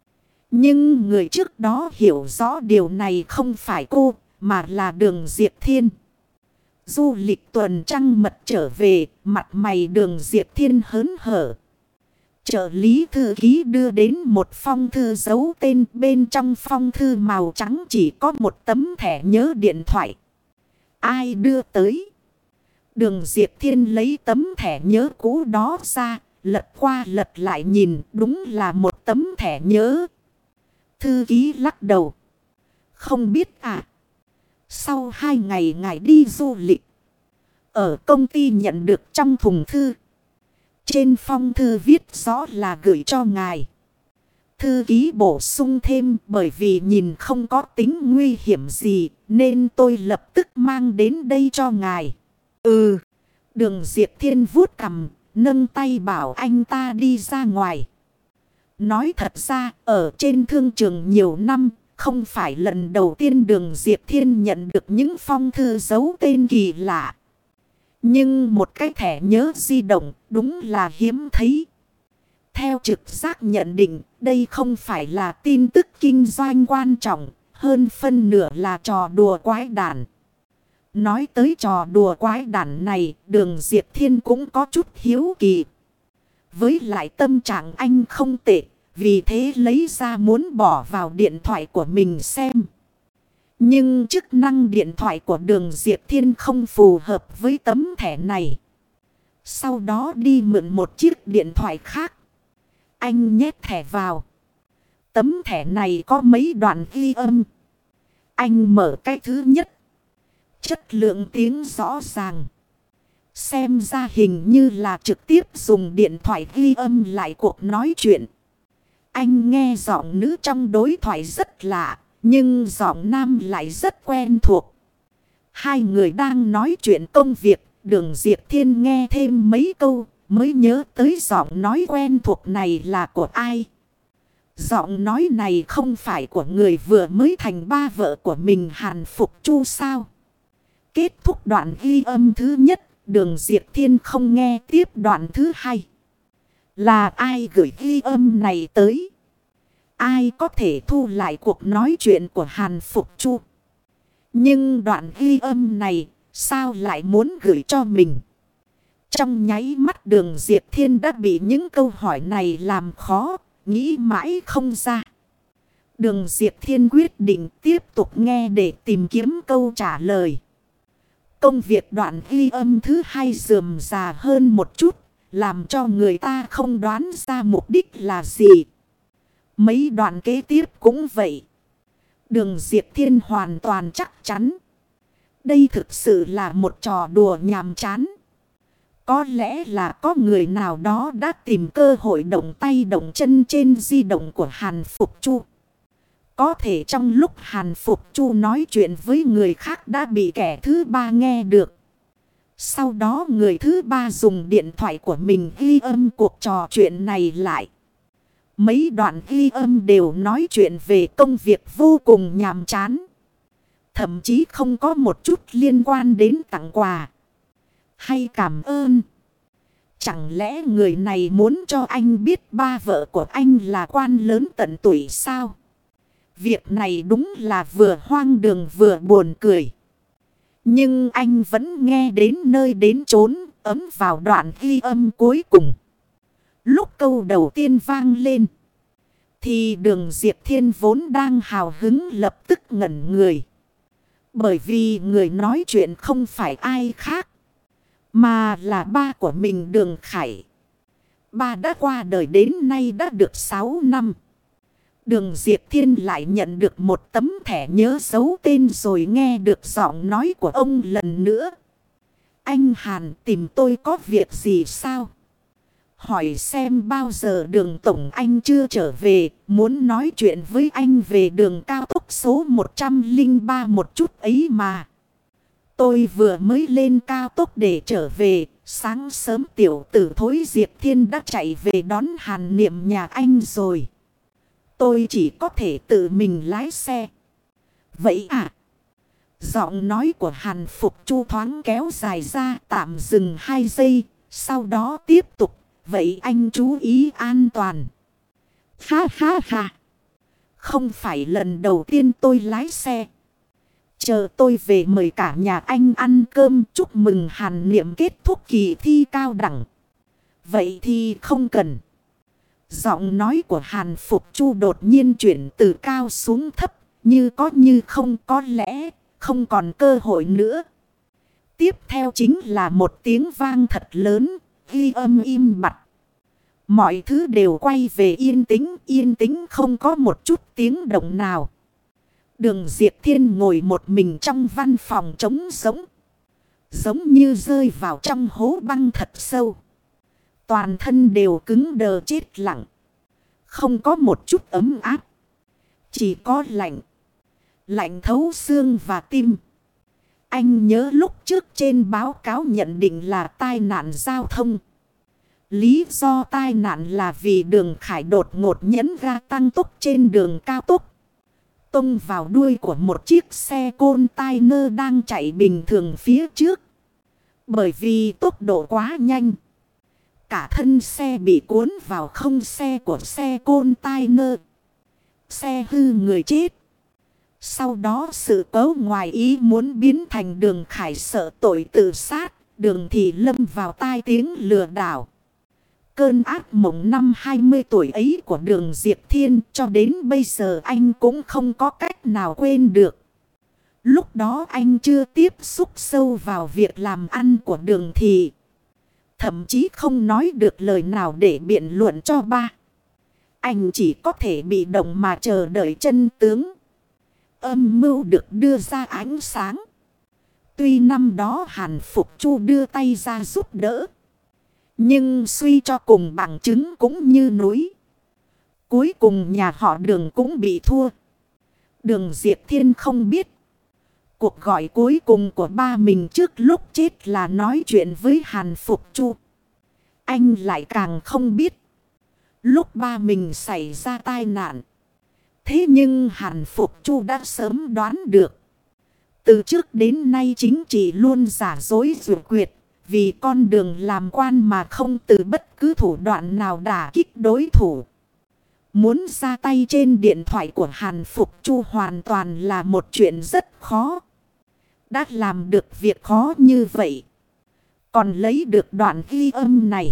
Nhưng người trước đó hiểu rõ điều này không phải cô, mà là Đường Diệp Thiên. Du lịch tuần trăng mật trở về, mặt mày Đường Diệp Thiên hớn hở. Trợ lý thư ký đưa đến một phong thư giấu tên, bên trong phong thư màu trắng chỉ có một tấm thẻ nhớ điện thoại. Ai đưa tới? Đường Diệp Thiên lấy tấm thẻ nhớ cũ đó ra, lật qua lật lại nhìn, đúng là một tấm thẻ nhớ. Thư ký lắc đầu. Không biết à? Sau hai ngày ngài đi du lịch, ở công ty nhận được trong thùng thư. Trên phong thư viết rõ là gửi cho ngài. Thư ký bổ sung thêm, bởi vì nhìn không có tính nguy hiểm gì nên tôi lập tức mang đến đây cho ngài. Ừ. Đường Diệp Thiên vuốt cằm, nâng tay bảo anh ta đi ra ngoài. Nói thật ra, ở trên thương trường nhiều năm, không phải lần đầu tiên Đường Diệp Thiên nhận được những phong thư giấu tên kỳ lạ. Nhưng một cái thẻ nhớ di động đúng là hiếm thấy. Theo trực giác nhận định, đây không phải là tin tức kinh doanh quan trọng, hơn phân nửa là trò đùa quái đản. Nói tới trò đùa quái đản này, Đường Diệp Thiên cũng có chút hiếu kỳ. Với lại tâm trạng anh không tệ, vì thế lấy ra muốn bỏ vào điện thoại của mình xem. Nhưng chức năng điện thoại của Đường Diệp Thiên không phù hợp với tấm thẻ này. Sau đó đi mượn một chiếc điện thoại khác. Anh nhét thẻ vào. Tấm thẻ này có mấy đoạn ghi âm. Anh mở cái thứ nhất. Chất lượng tiếng rõ ràng. Xem ra hình như là trực tiếp dùng điện thoại ghi âm lại cuộc nói chuyện. Anh nghe giọng nữ trong đối thoại rất lạ, nhưng giọng nam lại rất quen thuộc. Hai người đang nói chuyện công việc, Đường Diệp Thiên nghe thêm mấy câu mới nhớ tới giọng nói quen thuộc này là của ai. Giọng nói này không phải của người vừa mới thành ba vợ của mình Hàn Phục Chu sao? Kết thúc đoạn ghi âm thứ nhất, Đường Diệp Thiên không nghe tiếp đoạn thứ hai. Là ai gửi ghi âm này tới? Ai có thể thu lại cuộc nói chuyện của Hàn Phục Chu? Nhưng đoạn ghi âm này sao lại muốn gửi cho mình? Trong nháy mắt Đường Diệp Thiên đã bị những câu hỏi này làm khó, nghĩ mãi không ra. Đường Diệp Thiên quyết định tiếp tục nghe để tìm kiếm câu trả lời. Công việc đoạn ghi âm thứ hai rườm rà hơn một chút, làm cho người ta không đoán ra mục đích là gì. Mấy đoạn kế tiếp cũng vậy. Đường Diệp Thiên hoàn toàn chắc chắn. Đây thực sự là một trò đùa nhàm chán. Có lẽ là có người nào đó đã tìm cơ hội động tay động chân trên di động của Hàn Phục Chu. Có thể trong lúc Hàn Phục Chu nói chuyện với người khác đã bị kẻ thứ ba nghe được. Sau đó người thứ ba dùng điện thoại của mình ghi âm cuộc trò chuyện này lại. Mấy đoạn ghi âm đều nói chuyện về công việc vô cùng nhàm chán. Thậm chí không có một chút liên quan đến tặng quà hay cảm ơn. Chẳng lẽ người này muốn cho anh biết ba vợ của anh là quan lớn tận tuổi sao? Việc này đúng là vừa hoang đường vừa buồn cười. Nhưng anh vẫn nghe đến nơi đến chốn, ấm vào đoạn ghi âm cuối cùng. Lúc câu đầu tiên vang lên, thì Đường Diệp Thiên vốn đang hào hứng lập tức ngẩn người. Bởi vì người nói chuyện không phải ai khác, mà là ba của mình Đường Khải. Ba đã qua đời đến nay đã được sáu năm. Đường Diệp Thiên lại nhận được một tấm thẻ nhớ dấu tên rồi nghe được giọng nói của ông lần nữa. Anh Hàn tìm tôi có việc gì sao? Hỏi xem bao giờ Đường Tổng anh chưa trở về, muốn nói chuyện với anh về đường cao tốc số một trăm lẻ ba một chút ấy mà. Tôi vừa mới lên cao tốc để trở về, sáng sớm tiểu tử Thối Diệp Thiên đã chạy về đón Hàn Niệm nhà anh rồi. Tôi chỉ có thể tự mình lái xe. Vậy à? Giọng nói của Hàn Phục Chu thoáng kéo dài ra, tạm dừng hai giây, sau đó tiếp tục. Vậy anh chú ý an toàn. Ha ha ha. Không phải lần đầu tiên tôi lái xe. Chờ tôi về mời cả nhà anh ăn cơm, chúc mừng Hàn Niệm kết thúc kỳ thi cao đẳng. Vậy thì không cần. Giọng nói của Hàn Phục Chu đột nhiên chuyển từ cao xuống thấp, như có như không, có lẽ không còn cơ hội nữa. Tiếp theo chính là một tiếng vang thật lớn, ghi âm im bặt. Mọi thứ đều quay về yên tĩnh, yên tĩnh không có một chút tiếng động nào. Đường Diệp Thiên ngồi một mình trong văn phòng trống rỗng. Giống như rơi vào trong hố băng thật sâu. Toàn thân đều cứng đờ chết lặng. Không có một chút ấm áp. Chỉ có lạnh. Lạnh thấu xương và tim. Anh nhớ lúc trước trên báo cáo nhận định là tai nạn giao thông. Lý do tai nạn là vì Đường Khải đột ngột nhấn ga tăng tốc trên đường cao tốc. Tông vào đuôi của một chiếc xe container đang chạy bình thường phía trước. Bởi vì tốc độ quá nhanh. Cả thân xe bị cuốn vào không xe của xe container. Xe hư người chết. Sau đó sự cố ngoài ý muốn biến thành Đường Khải sợ tội tự sát. Đường thì lâm vào tai tiếng lừa đảo. Cơn ác mộng năm hai mươi tuổi ấy của Đường Diệp Thiên cho đến bây giờ anh cũng không có cách nào quên được. Lúc đó anh chưa tiếp xúc sâu vào việc làm ăn của Đường Thị. Thậm chí không nói được lời nào để biện luận cho ba. Anh chỉ có thể bị động mà chờ đợi chân tướng. Âm mưu được đưa ra ánh sáng. Tuy năm đó Hàn Phục Chu đưa tay ra giúp đỡ. Nhưng suy cho cùng bằng chứng cũng như núi. Cuối cùng nhà họ Đường cũng bị thua. Đường Diệp Thiên không biết. Cuộc gọi cuối cùng của ba mình trước lúc chết là nói chuyện với Hàn Phục Chu. Anh lại càng không biết. Lúc ba mình xảy ra tai nạn. Thế nhưng Hàn Phục Chu đã sớm đoán được. Từ trước đến nay chính trị luôn giả dối rủa quyệt. Vì con đường làm quan mà không từ bất cứ thủ đoạn nào đả kích đối thủ. Muốn ra tay trên điện thoại của Hàn Phục Chu hoàn toàn là một chuyện rất khó. Đã làm được việc khó như vậy. Còn lấy được đoạn ghi âm này.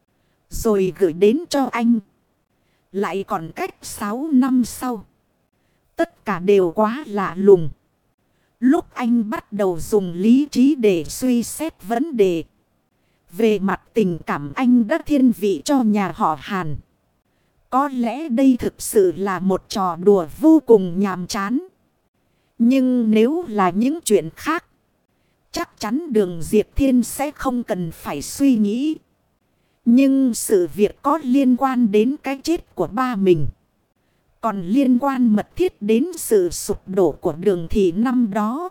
Rồi gửi đến cho anh. Lại còn cách sáu năm sau. Tất cả đều quá lạ lùng. Lúc anh bắt đầu dùng lý trí để suy xét vấn đề. Về mặt tình cảm anh đã thiên vị cho nhà họ Hàn. Có lẽ đây thực sự là một trò đùa vô cùng nhàm chán. Nhưng nếu là những chuyện khác. Chắc chắn Đường Diệp Thiên sẽ không cần phải suy nghĩ. Nhưng sự việc có liên quan đến cái chết của ba mình. Còn liên quan mật thiết đến sự sụp đổ của Đường Thị năm đó.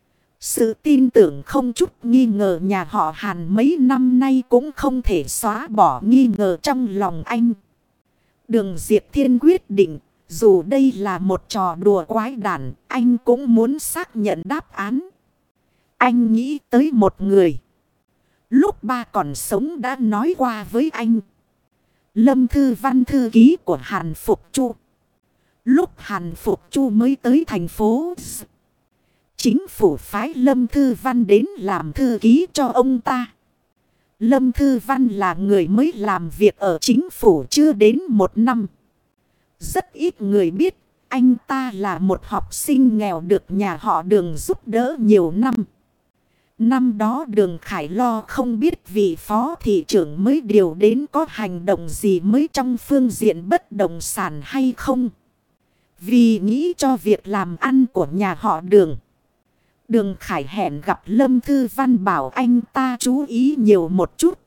Sự tin tưởng không chút nghi ngờ nhà họ Hàn mấy năm nay cũng không thể xóa bỏ nghi ngờ trong lòng anh. Đường Diệp Thiên quyết định, dù đây là một trò đùa quái đản, anh cũng muốn xác nhận đáp án. Anh nghĩ tới một người. Lúc ba còn sống đã nói qua với anh. Lâm Thư Văn thư ký của Hàn Phục Chu. Lúc Hàn Phục Chu mới tới thành phố, chính phủ phái Lâm Thư Văn đến làm thư ký cho ông ta. Lâm Thư Văn là người mới làm việc ở chính phủ chưa đến một năm. Rất ít người biết anh ta là một học sinh nghèo được nhà họ Đường giúp đỡ nhiều năm. Năm đó Đường Khải lo không biết vị phó thị trưởng mới điều đến có hành động gì mới trong phương diện bất động sản hay không. Vì nghĩ cho việc làm ăn của nhà họ Đường. Đường Khải hẹn gặp Lâm Thư Văn bảo anh ta chú ý nhiều một chút.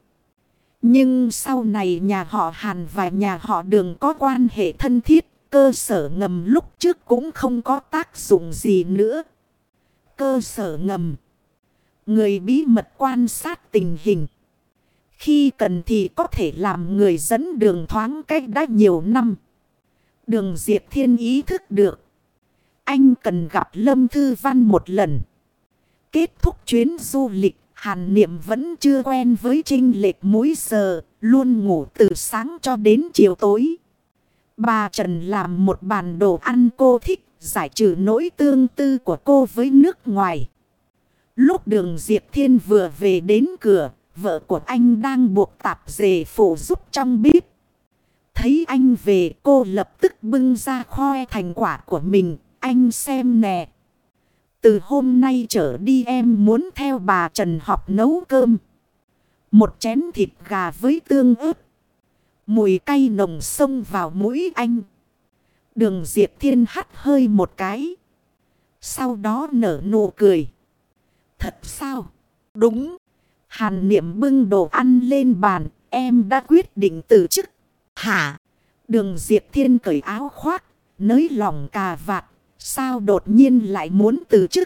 Nhưng sau này nhà họ Hàn và nhà họ Đường có quan hệ thân thiết. Cơ sở ngầm lúc trước cũng không có tác dụng gì nữa. Cơ sở ngầm. Người bí mật quan sát tình hình. Khi cần thì có thể làm người dẫn đường thoáng cách đã nhiều năm. Đường Diệp Thiên ý thức được. Anh cần gặp Lâm Thư Văn một lần. Kết thúc chuyến du lịch, Hàn Niệm vẫn chưa quen với chênh lệch múi giờ, luôn ngủ từ sáng cho đến chiều tối. Bà Trần làm một bàn đồ ăn cô thích, giải trừ nỗi tương tư của cô với nước ngoài. Lúc Đường Diệp Thiên vừa về đến cửa, vợ của anh đang buộc tạp dề phụ giúp trong bếp. Thấy anh về, cô lập tức bưng ra khoe thành quả của mình. Anh xem nè. Từ hôm nay trở đi em muốn theo bà Trần học nấu cơm. Một chén thịt gà với tương ớt. Mùi cay nồng xông vào mũi anh. Đường Diệp Thiên hắt hơi một cái. Sau đó nở nụ cười. Thật sao? Đúng. Hàn Niệm bưng đồ ăn lên bàn. Em đã quyết định từ chức. Hả? Đường Diệp Thiên cởi áo khoác, nới lỏng cà vạt. Sao đột nhiên lại muốn từ chức?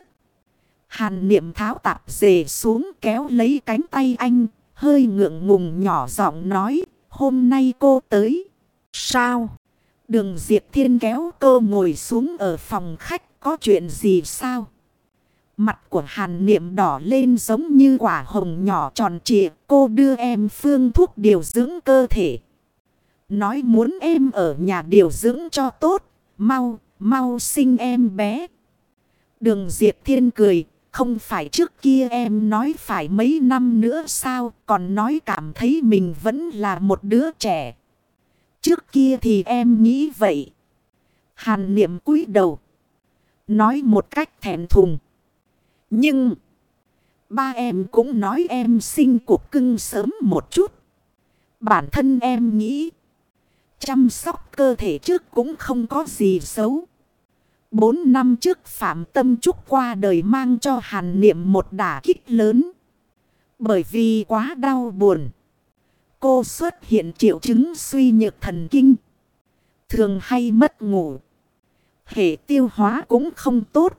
Hàn Niệm tháo tạp dề xuống kéo lấy cánh tay anh. Hơi ngượng ngùng nhỏ giọng nói. Hôm nay cô tới. Sao? Đường Diệp Thiên kéo cô ngồi xuống ở phòng khách. Có chuyện gì sao? Mặt của Hàn Niệm đỏ lên giống như quả hồng nhỏ tròn trịa. Cô đưa em phương thuốc điều dưỡng cơ thể. Nói muốn em ở nhà điều dưỡng cho tốt. Mau, mau sinh em bé. Đường Diệp Thiên cười. Không phải trước kia em nói phải mấy năm nữa sao? Còn nói cảm thấy mình vẫn là một đứa trẻ. Trước kia thì em nghĩ vậy. Hàn Niệm cúi đầu. Nói một cách thẹn thùng. Nhưng ba em cũng nói em sinh cục cưng sớm một chút. Bản thân em nghĩ chăm sóc cơ thể trước cũng không có gì xấu. Bốn năm trước Phạm Tâm Trúc qua đời mang cho Hàn Niệm một đả kích lớn. Bởi vì quá đau buồn. Cô xuất hiện triệu chứng suy nhược thần kinh. Thường hay mất ngủ. Hệ tiêu hóa cũng không tốt.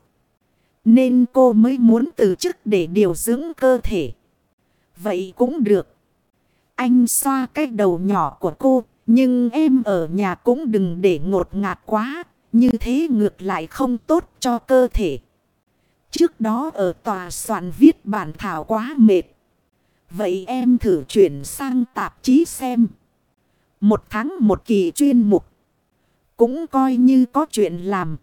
Nên cô mới muốn từ chức để điều dưỡng cơ thể. Vậy cũng được. Anh xoa cái đầu nhỏ của cô. Nhưng em ở nhà cũng đừng để ngột ngạt quá. Như thế ngược lại không tốt cho cơ thể. Trước đó ở tòa soạn viết bản thảo quá mệt. Vậy em thử chuyển sang tạp chí xem. Một tháng một kỳ chuyên mục. Cũng coi như có chuyện làm.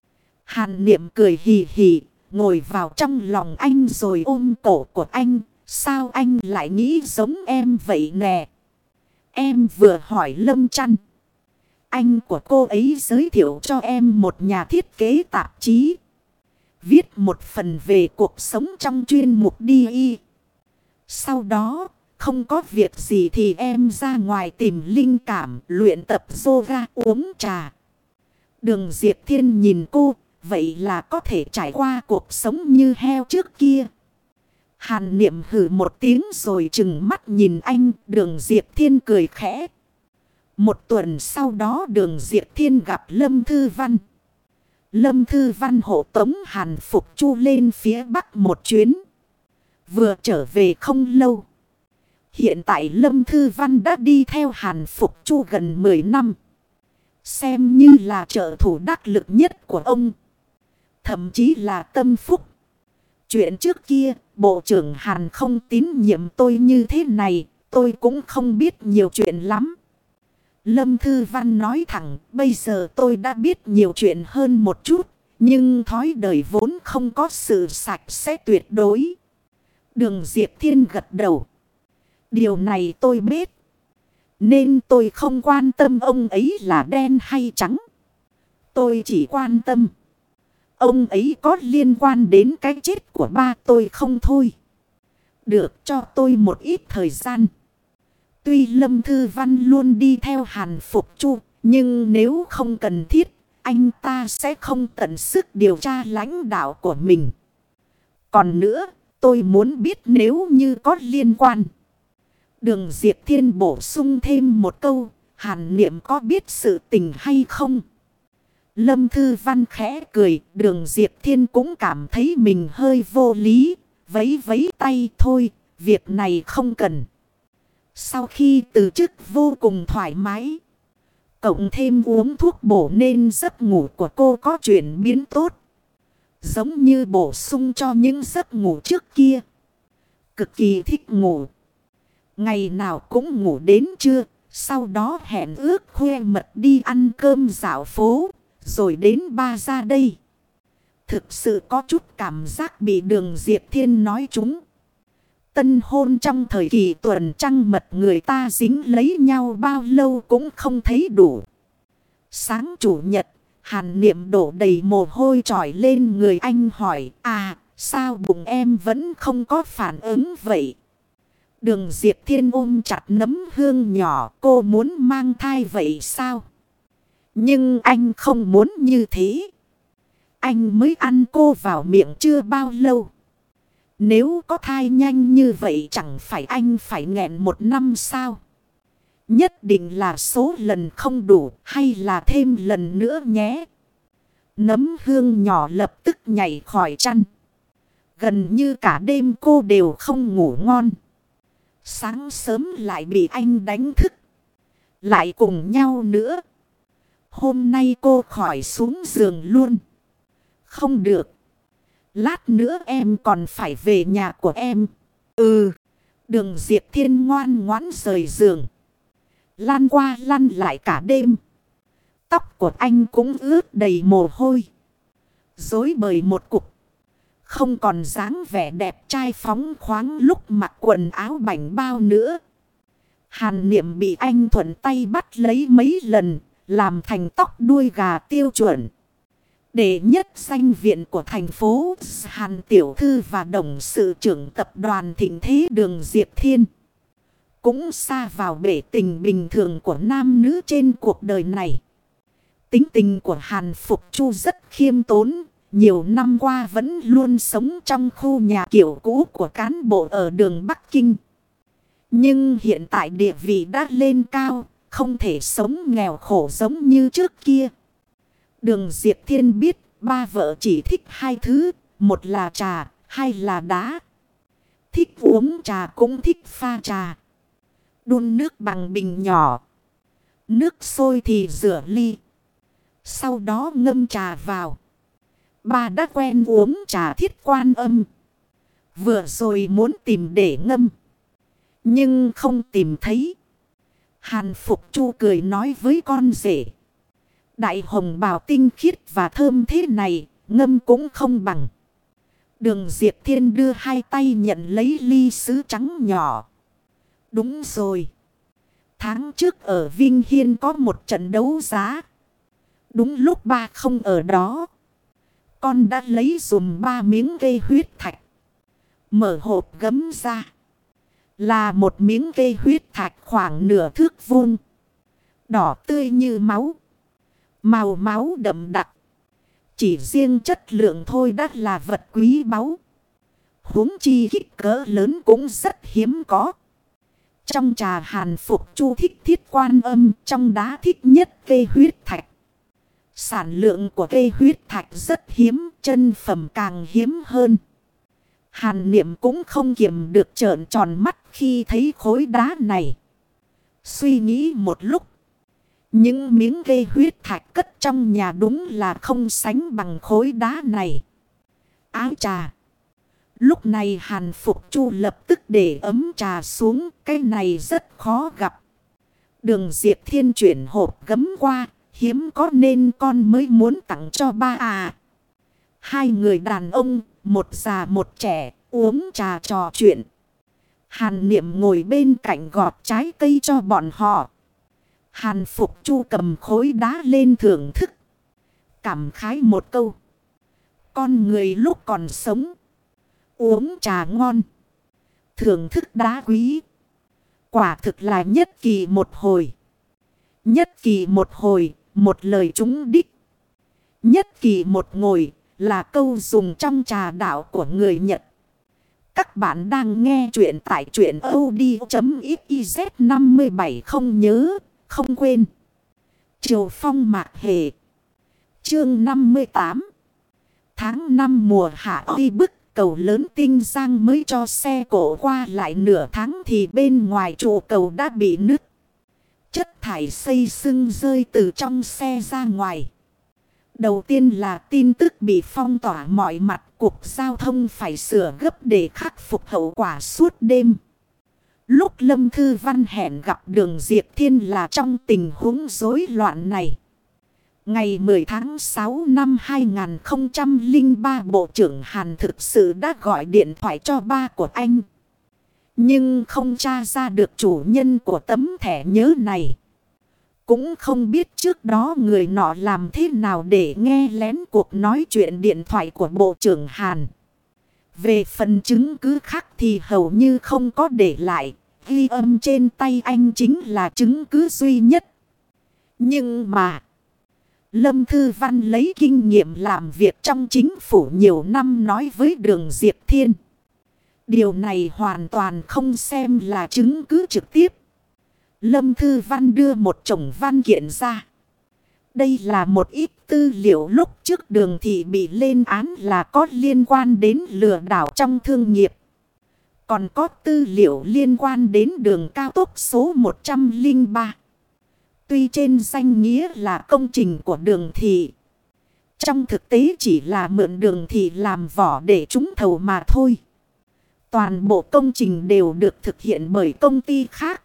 Hàn Niệm cười hì hì. Ngồi vào trong lòng anh rồi ôm cổ của anh. Sao anh lại nghĩ giống em vậy nè? Em vừa hỏi Lâm Trăn. Anh của cô ấy giới thiệu cho em một nhà thiết kế tạp chí. Viết một phần về cuộc sống trong chuyên mục đi y. Sau đó, không có việc gì thì em ra ngoài tìm linh cảm, luyện tập yoga, uống trà. Đường Diệp Thiên nhìn cô, vậy là có thể trải qua cuộc sống như heo trước kia. Hàn Niệm hử một tiếng rồi trừng mắt nhìn anh, Đường Diệp Thiên cười khẽ. Một tuần sau đó Đường Diệp Thiên gặp Lâm Thư Văn. Lâm Thư Văn hộ tống Hàn Phục Chu lên phía Bắc một chuyến. Vừa trở về không lâu. Hiện tại Lâm Thư Văn đã đi theo Hàn Phục Chu gần mười năm. Xem như là trợ thủ đắc lực nhất của ông. Thậm chí là tâm phúc. Chuyện trước kia, Bộ trưởng Hàn không tín nhiệm tôi như thế này. Tôi cũng không biết nhiều chuyện lắm. Lâm Thư Văn nói thẳng, bây giờ tôi đã biết nhiều chuyện hơn một chút. Nhưng thói đời vốn không có sự sạch sẽ tuyệt đối. Đường Diệp Thiên gật đầu. Điều này tôi biết. Nên tôi không quan tâm ông ấy là đen hay trắng. Tôi chỉ quan tâm. Ông ấy có liên quan đến cái chết của ba tôi không thôi. Được, cho tôi một ít thời gian. Tuy Lâm Thư Văn luôn đi theo Hàn Phục Chu. Nhưng nếu không cần thiết, anh ta sẽ không tận sức điều tra lãnh đạo của mình. Còn nữa, tôi muốn biết nếu như có liên quan. Đường Diệp Thiên bổ sung thêm một câu. Hàn Niệm có biết sự tình hay không? Lâm Thư Văn khẽ cười. Đường Diệp Thiên cũng cảm thấy mình hơi vô lý. Vấy vấy tay thôi. Việc này không cần. Sau khi từ chức vô cùng thoải mái. Cộng thêm uống thuốc bổ nên giấc ngủ của cô có chuyển biến tốt. Giống như bổ sung cho những giấc ngủ trước kia. Cực kỳ thích ngủ. Ngày nào cũng ngủ đến trưa. Sau đó hẹn ước khoe mật đi ăn cơm dạo phố. Rồi đến ba ra đây. Thực sự có chút cảm giác bị Đường Diệp Thiên nói trúng. Tân hôn trong thời kỳ tuần trăng mật người ta dính lấy nhau bao lâu cũng không thấy đủ. Sáng chủ nhật, Hàn Niệm đổ đầy mồ hôi trỏi lên người anh hỏi. À, sao bụng em vẫn không có phản ứng vậy? Đường Diệp Thiên ôm chặt nấm hương nhỏ. Cô muốn mang thai vậy sao? Nhưng anh không muốn như thế. Anh mới ăn cô vào miệng chưa bao lâu. Nếu có thai nhanh như vậy chẳng phải anh phải nghẹn một năm sao? Nhất định là số lần không đủ hay là thêm lần nữa nhé. Nấm hương nhỏ lập tức nhảy khỏi chăn. Gần như cả đêm cô đều không ngủ ngon. Sáng sớm lại bị anh đánh thức. Lại cùng nhau nữa. Hôm nay cô khỏi xuống giường luôn. Không được. Lát nữa em còn phải về nhà của em. Ừ. Đường Diệp Thiên ngoan ngoãn rời giường. Lăn qua lăn lại cả đêm. Tóc của anh cũng ướt đầy mồ hôi. Rối bời một cục. Không còn dáng vẻ đẹp trai phóng khoáng lúc mặc quần áo bảnh bao nữa. Hàn Niệm bị anh thuận tay bắt lấy mấy lần. Làm thành tóc đuôi gà tiêu chuẩn. Đệ nhất danh viện của thành phố, Hàn Tiểu Thư và đồng sự trưởng tập đoàn Thịnh Thế Đường Diệp Thiên. Cũng xa vào bể tình bình thường của nam nữ trên cuộc đời này. Tính tình của Hàn Phục Chu rất khiêm tốn. Nhiều năm qua vẫn luôn sống trong khu nhà kiểu cũ của cán bộ ở đường Bắc Kinh. Nhưng hiện tại địa vị đã lên cao, không thể sống nghèo khổ giống như trước kia. Đường Diệp Thiên biết ba vợ chỉ thích hai thứ, một là trà, hai là đá. Thích uống trà cũng thích pha trà. Đun nước bằng bình nhỏ. Nước sôi thì rửa ly. Sau đó ngâm trà vào. Ba đã quen uống trà Thiết Quan Âm. Vừa rồi muốn tìm để ngâm. Nhưng không tìm thấy. Hàn Phục Chu cười nói với con rể. Đại hồng bào tinh khiết và thơm thế này, ngâm cũng không bằng. Đường Diệp Thiên đưa hai tay nhận lấy ly sứ trắng nhỏ. Đúng rồi. Tháng trước ở Vinh Hiên có một trận đấu giá. Đúng lúc ba không ở đó. Con đã lấy dùm ba miếng cây huyết thạch. Mở hộp gấm ra. Là một miếng cây huyết thạch khoảng nửa thước vuông. Đỏ tươi như máu. Màu máu đậm đặc. Chỉ riêng chất lượng thôi đã là vật quý báu. Huống chi kích cỡ lớn cũng rất hiếm có. Trong trà Hàn Phục Chu thích Thiết Quan Âm, trong đá thích nhất cây huyết thạch. Sản lượng của cây huyết thạch rất hiếm, chân phẩm càng hiếm hơn. Hàn Niệm cũng không kiềm được trợn tròn mắt khi thấy khối đá này. Suy nghĩ một lúc. Những miếng cây huyết thạch cất trong nhà đúng là không sánh bằng khối đá này. Áo trà. Lúc này Hàn Phục Chu lập tức để ấm trà xuống. Cái này rất khó gặp. Đường Diệp Thiên chuyển hộp gấm qua. Hiếm có nên con mới muốn tặng cho ba à. Hai người đàn ông, một già một trẻ, uống trà trò chuyện. Hàn Niệm ngồi bên cạnh gọt trái cây cho bọn họ. Hàn Phục Chu cầm khối đá lên thưởng thức. Cảm khái một câu. Con người lúc còn sống. Uống trà ngon. Thưởng thức đá quý. Quả thực là nhất kỳ một hồi. Nhất kỳ một hồi, một lời trúng đích. Nhất kỳ một ngồi là câu dùng trong trà đạo của người Nhật. Các bạn đang nghe chuyện tại truyện audio.xyz năm bảy không nhớ, không quên. Triều Phong Mạc Hề. Chương năm mươi tám. Tháng năm mùa hạ uy bức cầu lớn Tinh Giang mới cho xe cộ qua lại nửa tháng thì bên ngoài trụ cầu đã bị nứt. Chất thải xây sưng rơi từ trong xe ra ngoài. Đầu tiên là tin tức bị phong tỏa mọi mặt, cục giao thông phải sửa gấp để khắc phục hậu quả suốt đêm. Lúc Lâm Thư Văn hẹn gặp Đường Diệp Thiên là trong tình huống rối loạn này. Ngày mười tháng sáu năm hai nghìn không trăm lẻ ba, Bộ trưởng Hàn thực sự đã gọi điện thoại cho ba của anh. Nhưng không tra ra được chủ nhân của tấm thẻ nhớ này. Cũng không biết trước đó người nọ làm thế nào để nghe lén cuộc nói chuyện điện thoại của Bộ trưởng Hàn. Về phần chứng cứ khác thì hầu như không có để lại. Ghi âm trên tay anh chính là chứng cứ duy nhất. Nhưng mà Lâm Thư Văn lấy kinh nghiệm làm việc trong chính phủ nhiều năm nói với Đường Diệp Thiên. Điều này hoàn toàn không xem là chứng cứ trực tiếp. Lâm Thư Văn đưa một chồng văn kiện ra. Đây là một ít tư liệu lúc trước Đường Thị bị lên án là có liên quan đến lừa đảo trong thương nghiệp. Còn có tư liệu liên quan đến đường cao tốc số một trăm lẻ ba. Tuy trên danh nghĩa là công trình của Đường Thị, trong thực tế chỉ là mượn Đường Thị làm vỏ để trúng thầu mà thôi. Toàn bộ công trình đều được thực hiện bởi công ty khác.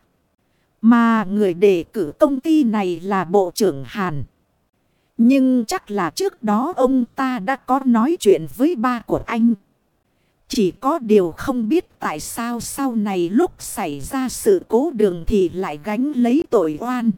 Mà người đề cử công ty này là Bộ trưởng Hàn. Nhưng chắc là trước đó ông ta đã có nói chuyện với ba của anh. Chỉ có điều không biết tại sao sau này lúc xảy ra sự cố Đường thì lại gánh lấy tội oan.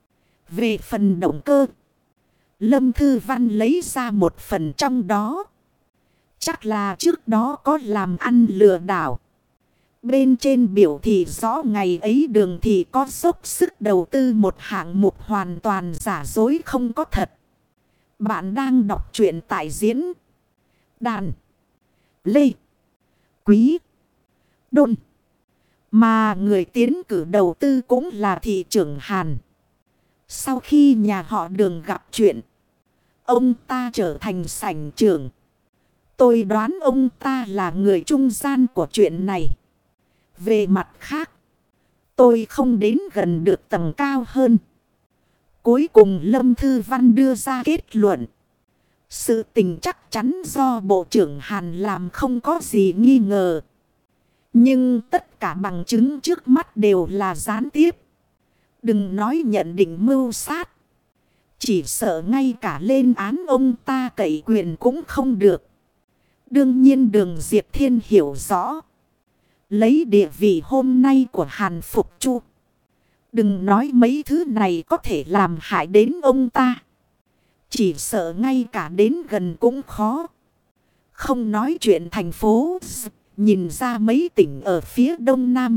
Về phần động cơ, Lâm Thư Văn lấy ra một phần trong đó. Chắc là trước đó có làm ăn lừa đảo. Bên trên biểu thị rõ ngày ấy Đường thì có dốc sức đầu tư một hạng mục hoàn toàn giả dối không có thật. Bạn đang đọc truyện tại diễn đàn Lê Quý Đôn. Mà người tiến cử đầu tư cũng là thị trưởng Hàn. Sau khi nhà họ Đường gặp chuyện, ông ta trở thành sảnh trưởng. Tôi đoán ông ta là người trung gian của chuyện này. Về mặt khác, tôi không đến gần được tầng cao hơn. Cuối cùng Lâm Thư Văn đưa ra kết luận. Sự tình chắc chắn do Bộ trưởng Hàn làm không có gì nghi ngờ. Nhưng tất cả bằng chứng trước mắt đều là gián tiếp. Đừng nói nhận định mưu sát. Chỉ sợ ngay cả lên án ông ta cậy quyền cũng không được. Đương nhiên Đường Diệp Thiên hiểu rõ. Lấy địa vị hôm nay của Hàn Phục Chu, đừng nói mấy thứ này có thể làm hại đến ông ta. Chỉ sợ ngay cả đến gần cũng khó. Không nói chuyện thành phố, nhìn ra mấy tỉnh ở phía đông nam.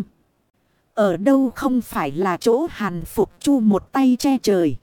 Ở đâu không phải là chỗ Hàn Phục Chu một tay che trời.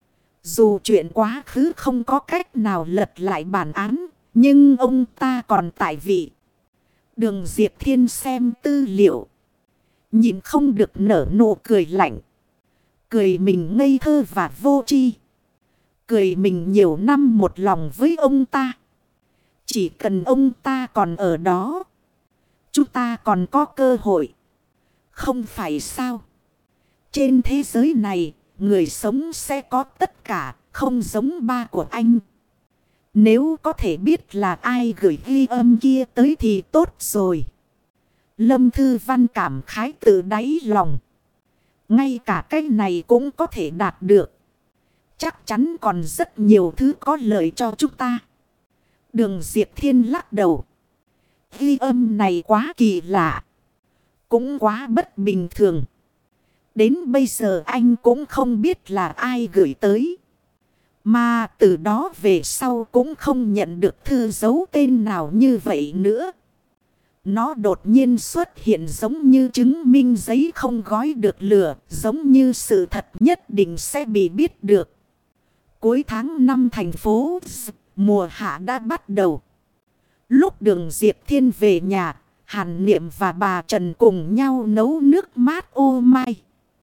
Dù chuyện quá khứ không có cách nào lật lại bản án, nhưng ông ta còn tại vị. Đường Diệp Thiên xem tư liệu, nhìn không được nở nụ cười lạnh. Cười mình ngây thơ và vô tri. Cười mình nhiều năm một lòng với ông ta. Chỉ cần ông ta còn ở đó, chúng ta còn có cơ hội. Không phải sao? Trên thế giới này, người sống sẽ có tất cả, không giống ba của anh. Nếu có thể biết là ai gửi ghi âm kia tới thì tốt rồi. Lâm Thư Văn cảm khái từ đáy lòng. Ngay cả cái này cũng có thể đạt được. Chắc chắn còn rất nhiều thứ có lợi cho chúng ta. Đường Diệp Thiên lắc đầu. Ghi âm này quá kỳ lạ. Cũng quá bất bình thường. Đến bây giờ anh cũng không biết là ai gửi tới. Mà từ đó về sau cũng không nhận được thư dấu tên nào như vậy nữa. Nó đột nhiên xuất hiện giống như chứng minh giấy không gói được lửa. Giống như sự thật nhất định sẽ bị biết được. Cuối tháng năm thành phố, mùa hạ đã bắt đầu. Lúc Đường Diệp Thiên về nhà, Hàn Niệm và bà Trần cùng nhau nấu nước mát ô mai.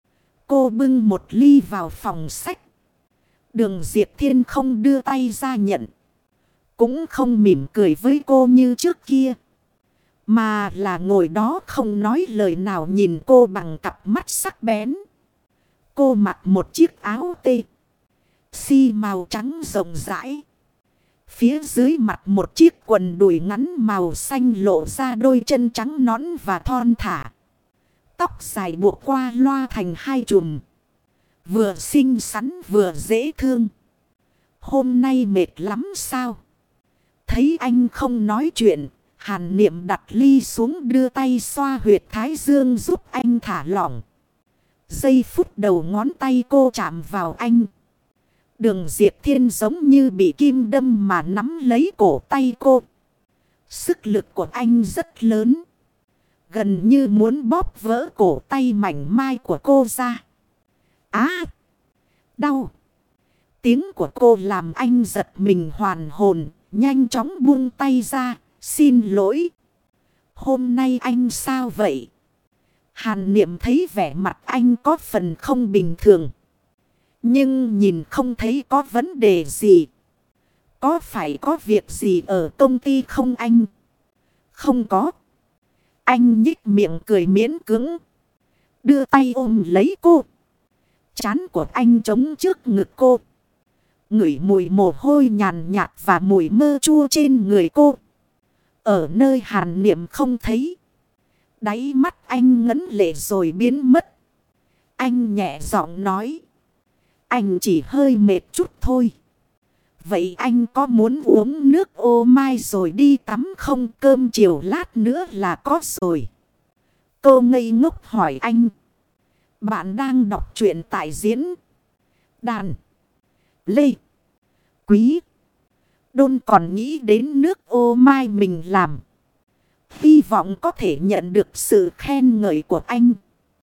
Cô bưng một ly vào phòng sách. Đường Diệp Thiên không đưa tay ra nhận. Cũng không mỉm cười với cô như trước kia. Mà là ngồi đó không nói lời nào nhìn cô bằng cặp mắt sắc bén. Cô mặc một chiếc áo tê xi màu trắng rộng rãi. Phía dưới mặt một chiếc quần đùi ngắn màu xanh lộ ra đôi chân trắng nõn và thon thả. Tóc dài buộc qua loa thành hai chùm. Vừa xinh xắn vừa dễ thương. Hôm nay mệt lắm sao? Thấy anh không nói chuyện, Hàn Niệm đặt ly xuống đưa tay xoa huyệt thái dương giúp anh thả lỏng. Giây phút đầu ngón tay cô chạm vào anh. Đường Diệp Thiên giống như bị kim đâm mà nắm lấy cổ tay cô. Sức lực của anh rất lớn. Gần như muốn bóp vỡ cổ tay mảnh mai của cô ra. Á! Đau! Tiếng của cô làm anh giật mình hoàn hồn. Nhanh chóng buông tay ra. Xin lỗi. Hôm nay anh sao vậy? Hàn Niệm thấy vẻ mặt anh có phần không bình thường. Nhưng nhìn không thấy có vấn đề gì. Có phải có việc gì ở công ty không anh? Không có. Anh nhích miệng cười miễn cưỡng. Đưa tay ôm lấy cô. Trán của anh chống trước ngực cô. Ngửi mùi mồ hôi nhàn nhạt và mùi mơ chua trên người cô. Ở nơi Hàn Niệm không thấy. Đáy mắt anh ngấn lệ rồi biến mất. Anh nhẹ giọng nói. Anh chỉ hơi mệt chút thôi. Vậy anh có muốn uống nước ô mai rồi đi tắm không? Cơm chiều lát nữa là có rồi. Cô ngây ngốc hỏi anh. Bạn đang đọc truyện tại diễn đàn Lê Quý Đôn còn nghĩ đến nước ô mai mình làm. Hy vọng có thể nhận được sự khen ngợi của anh.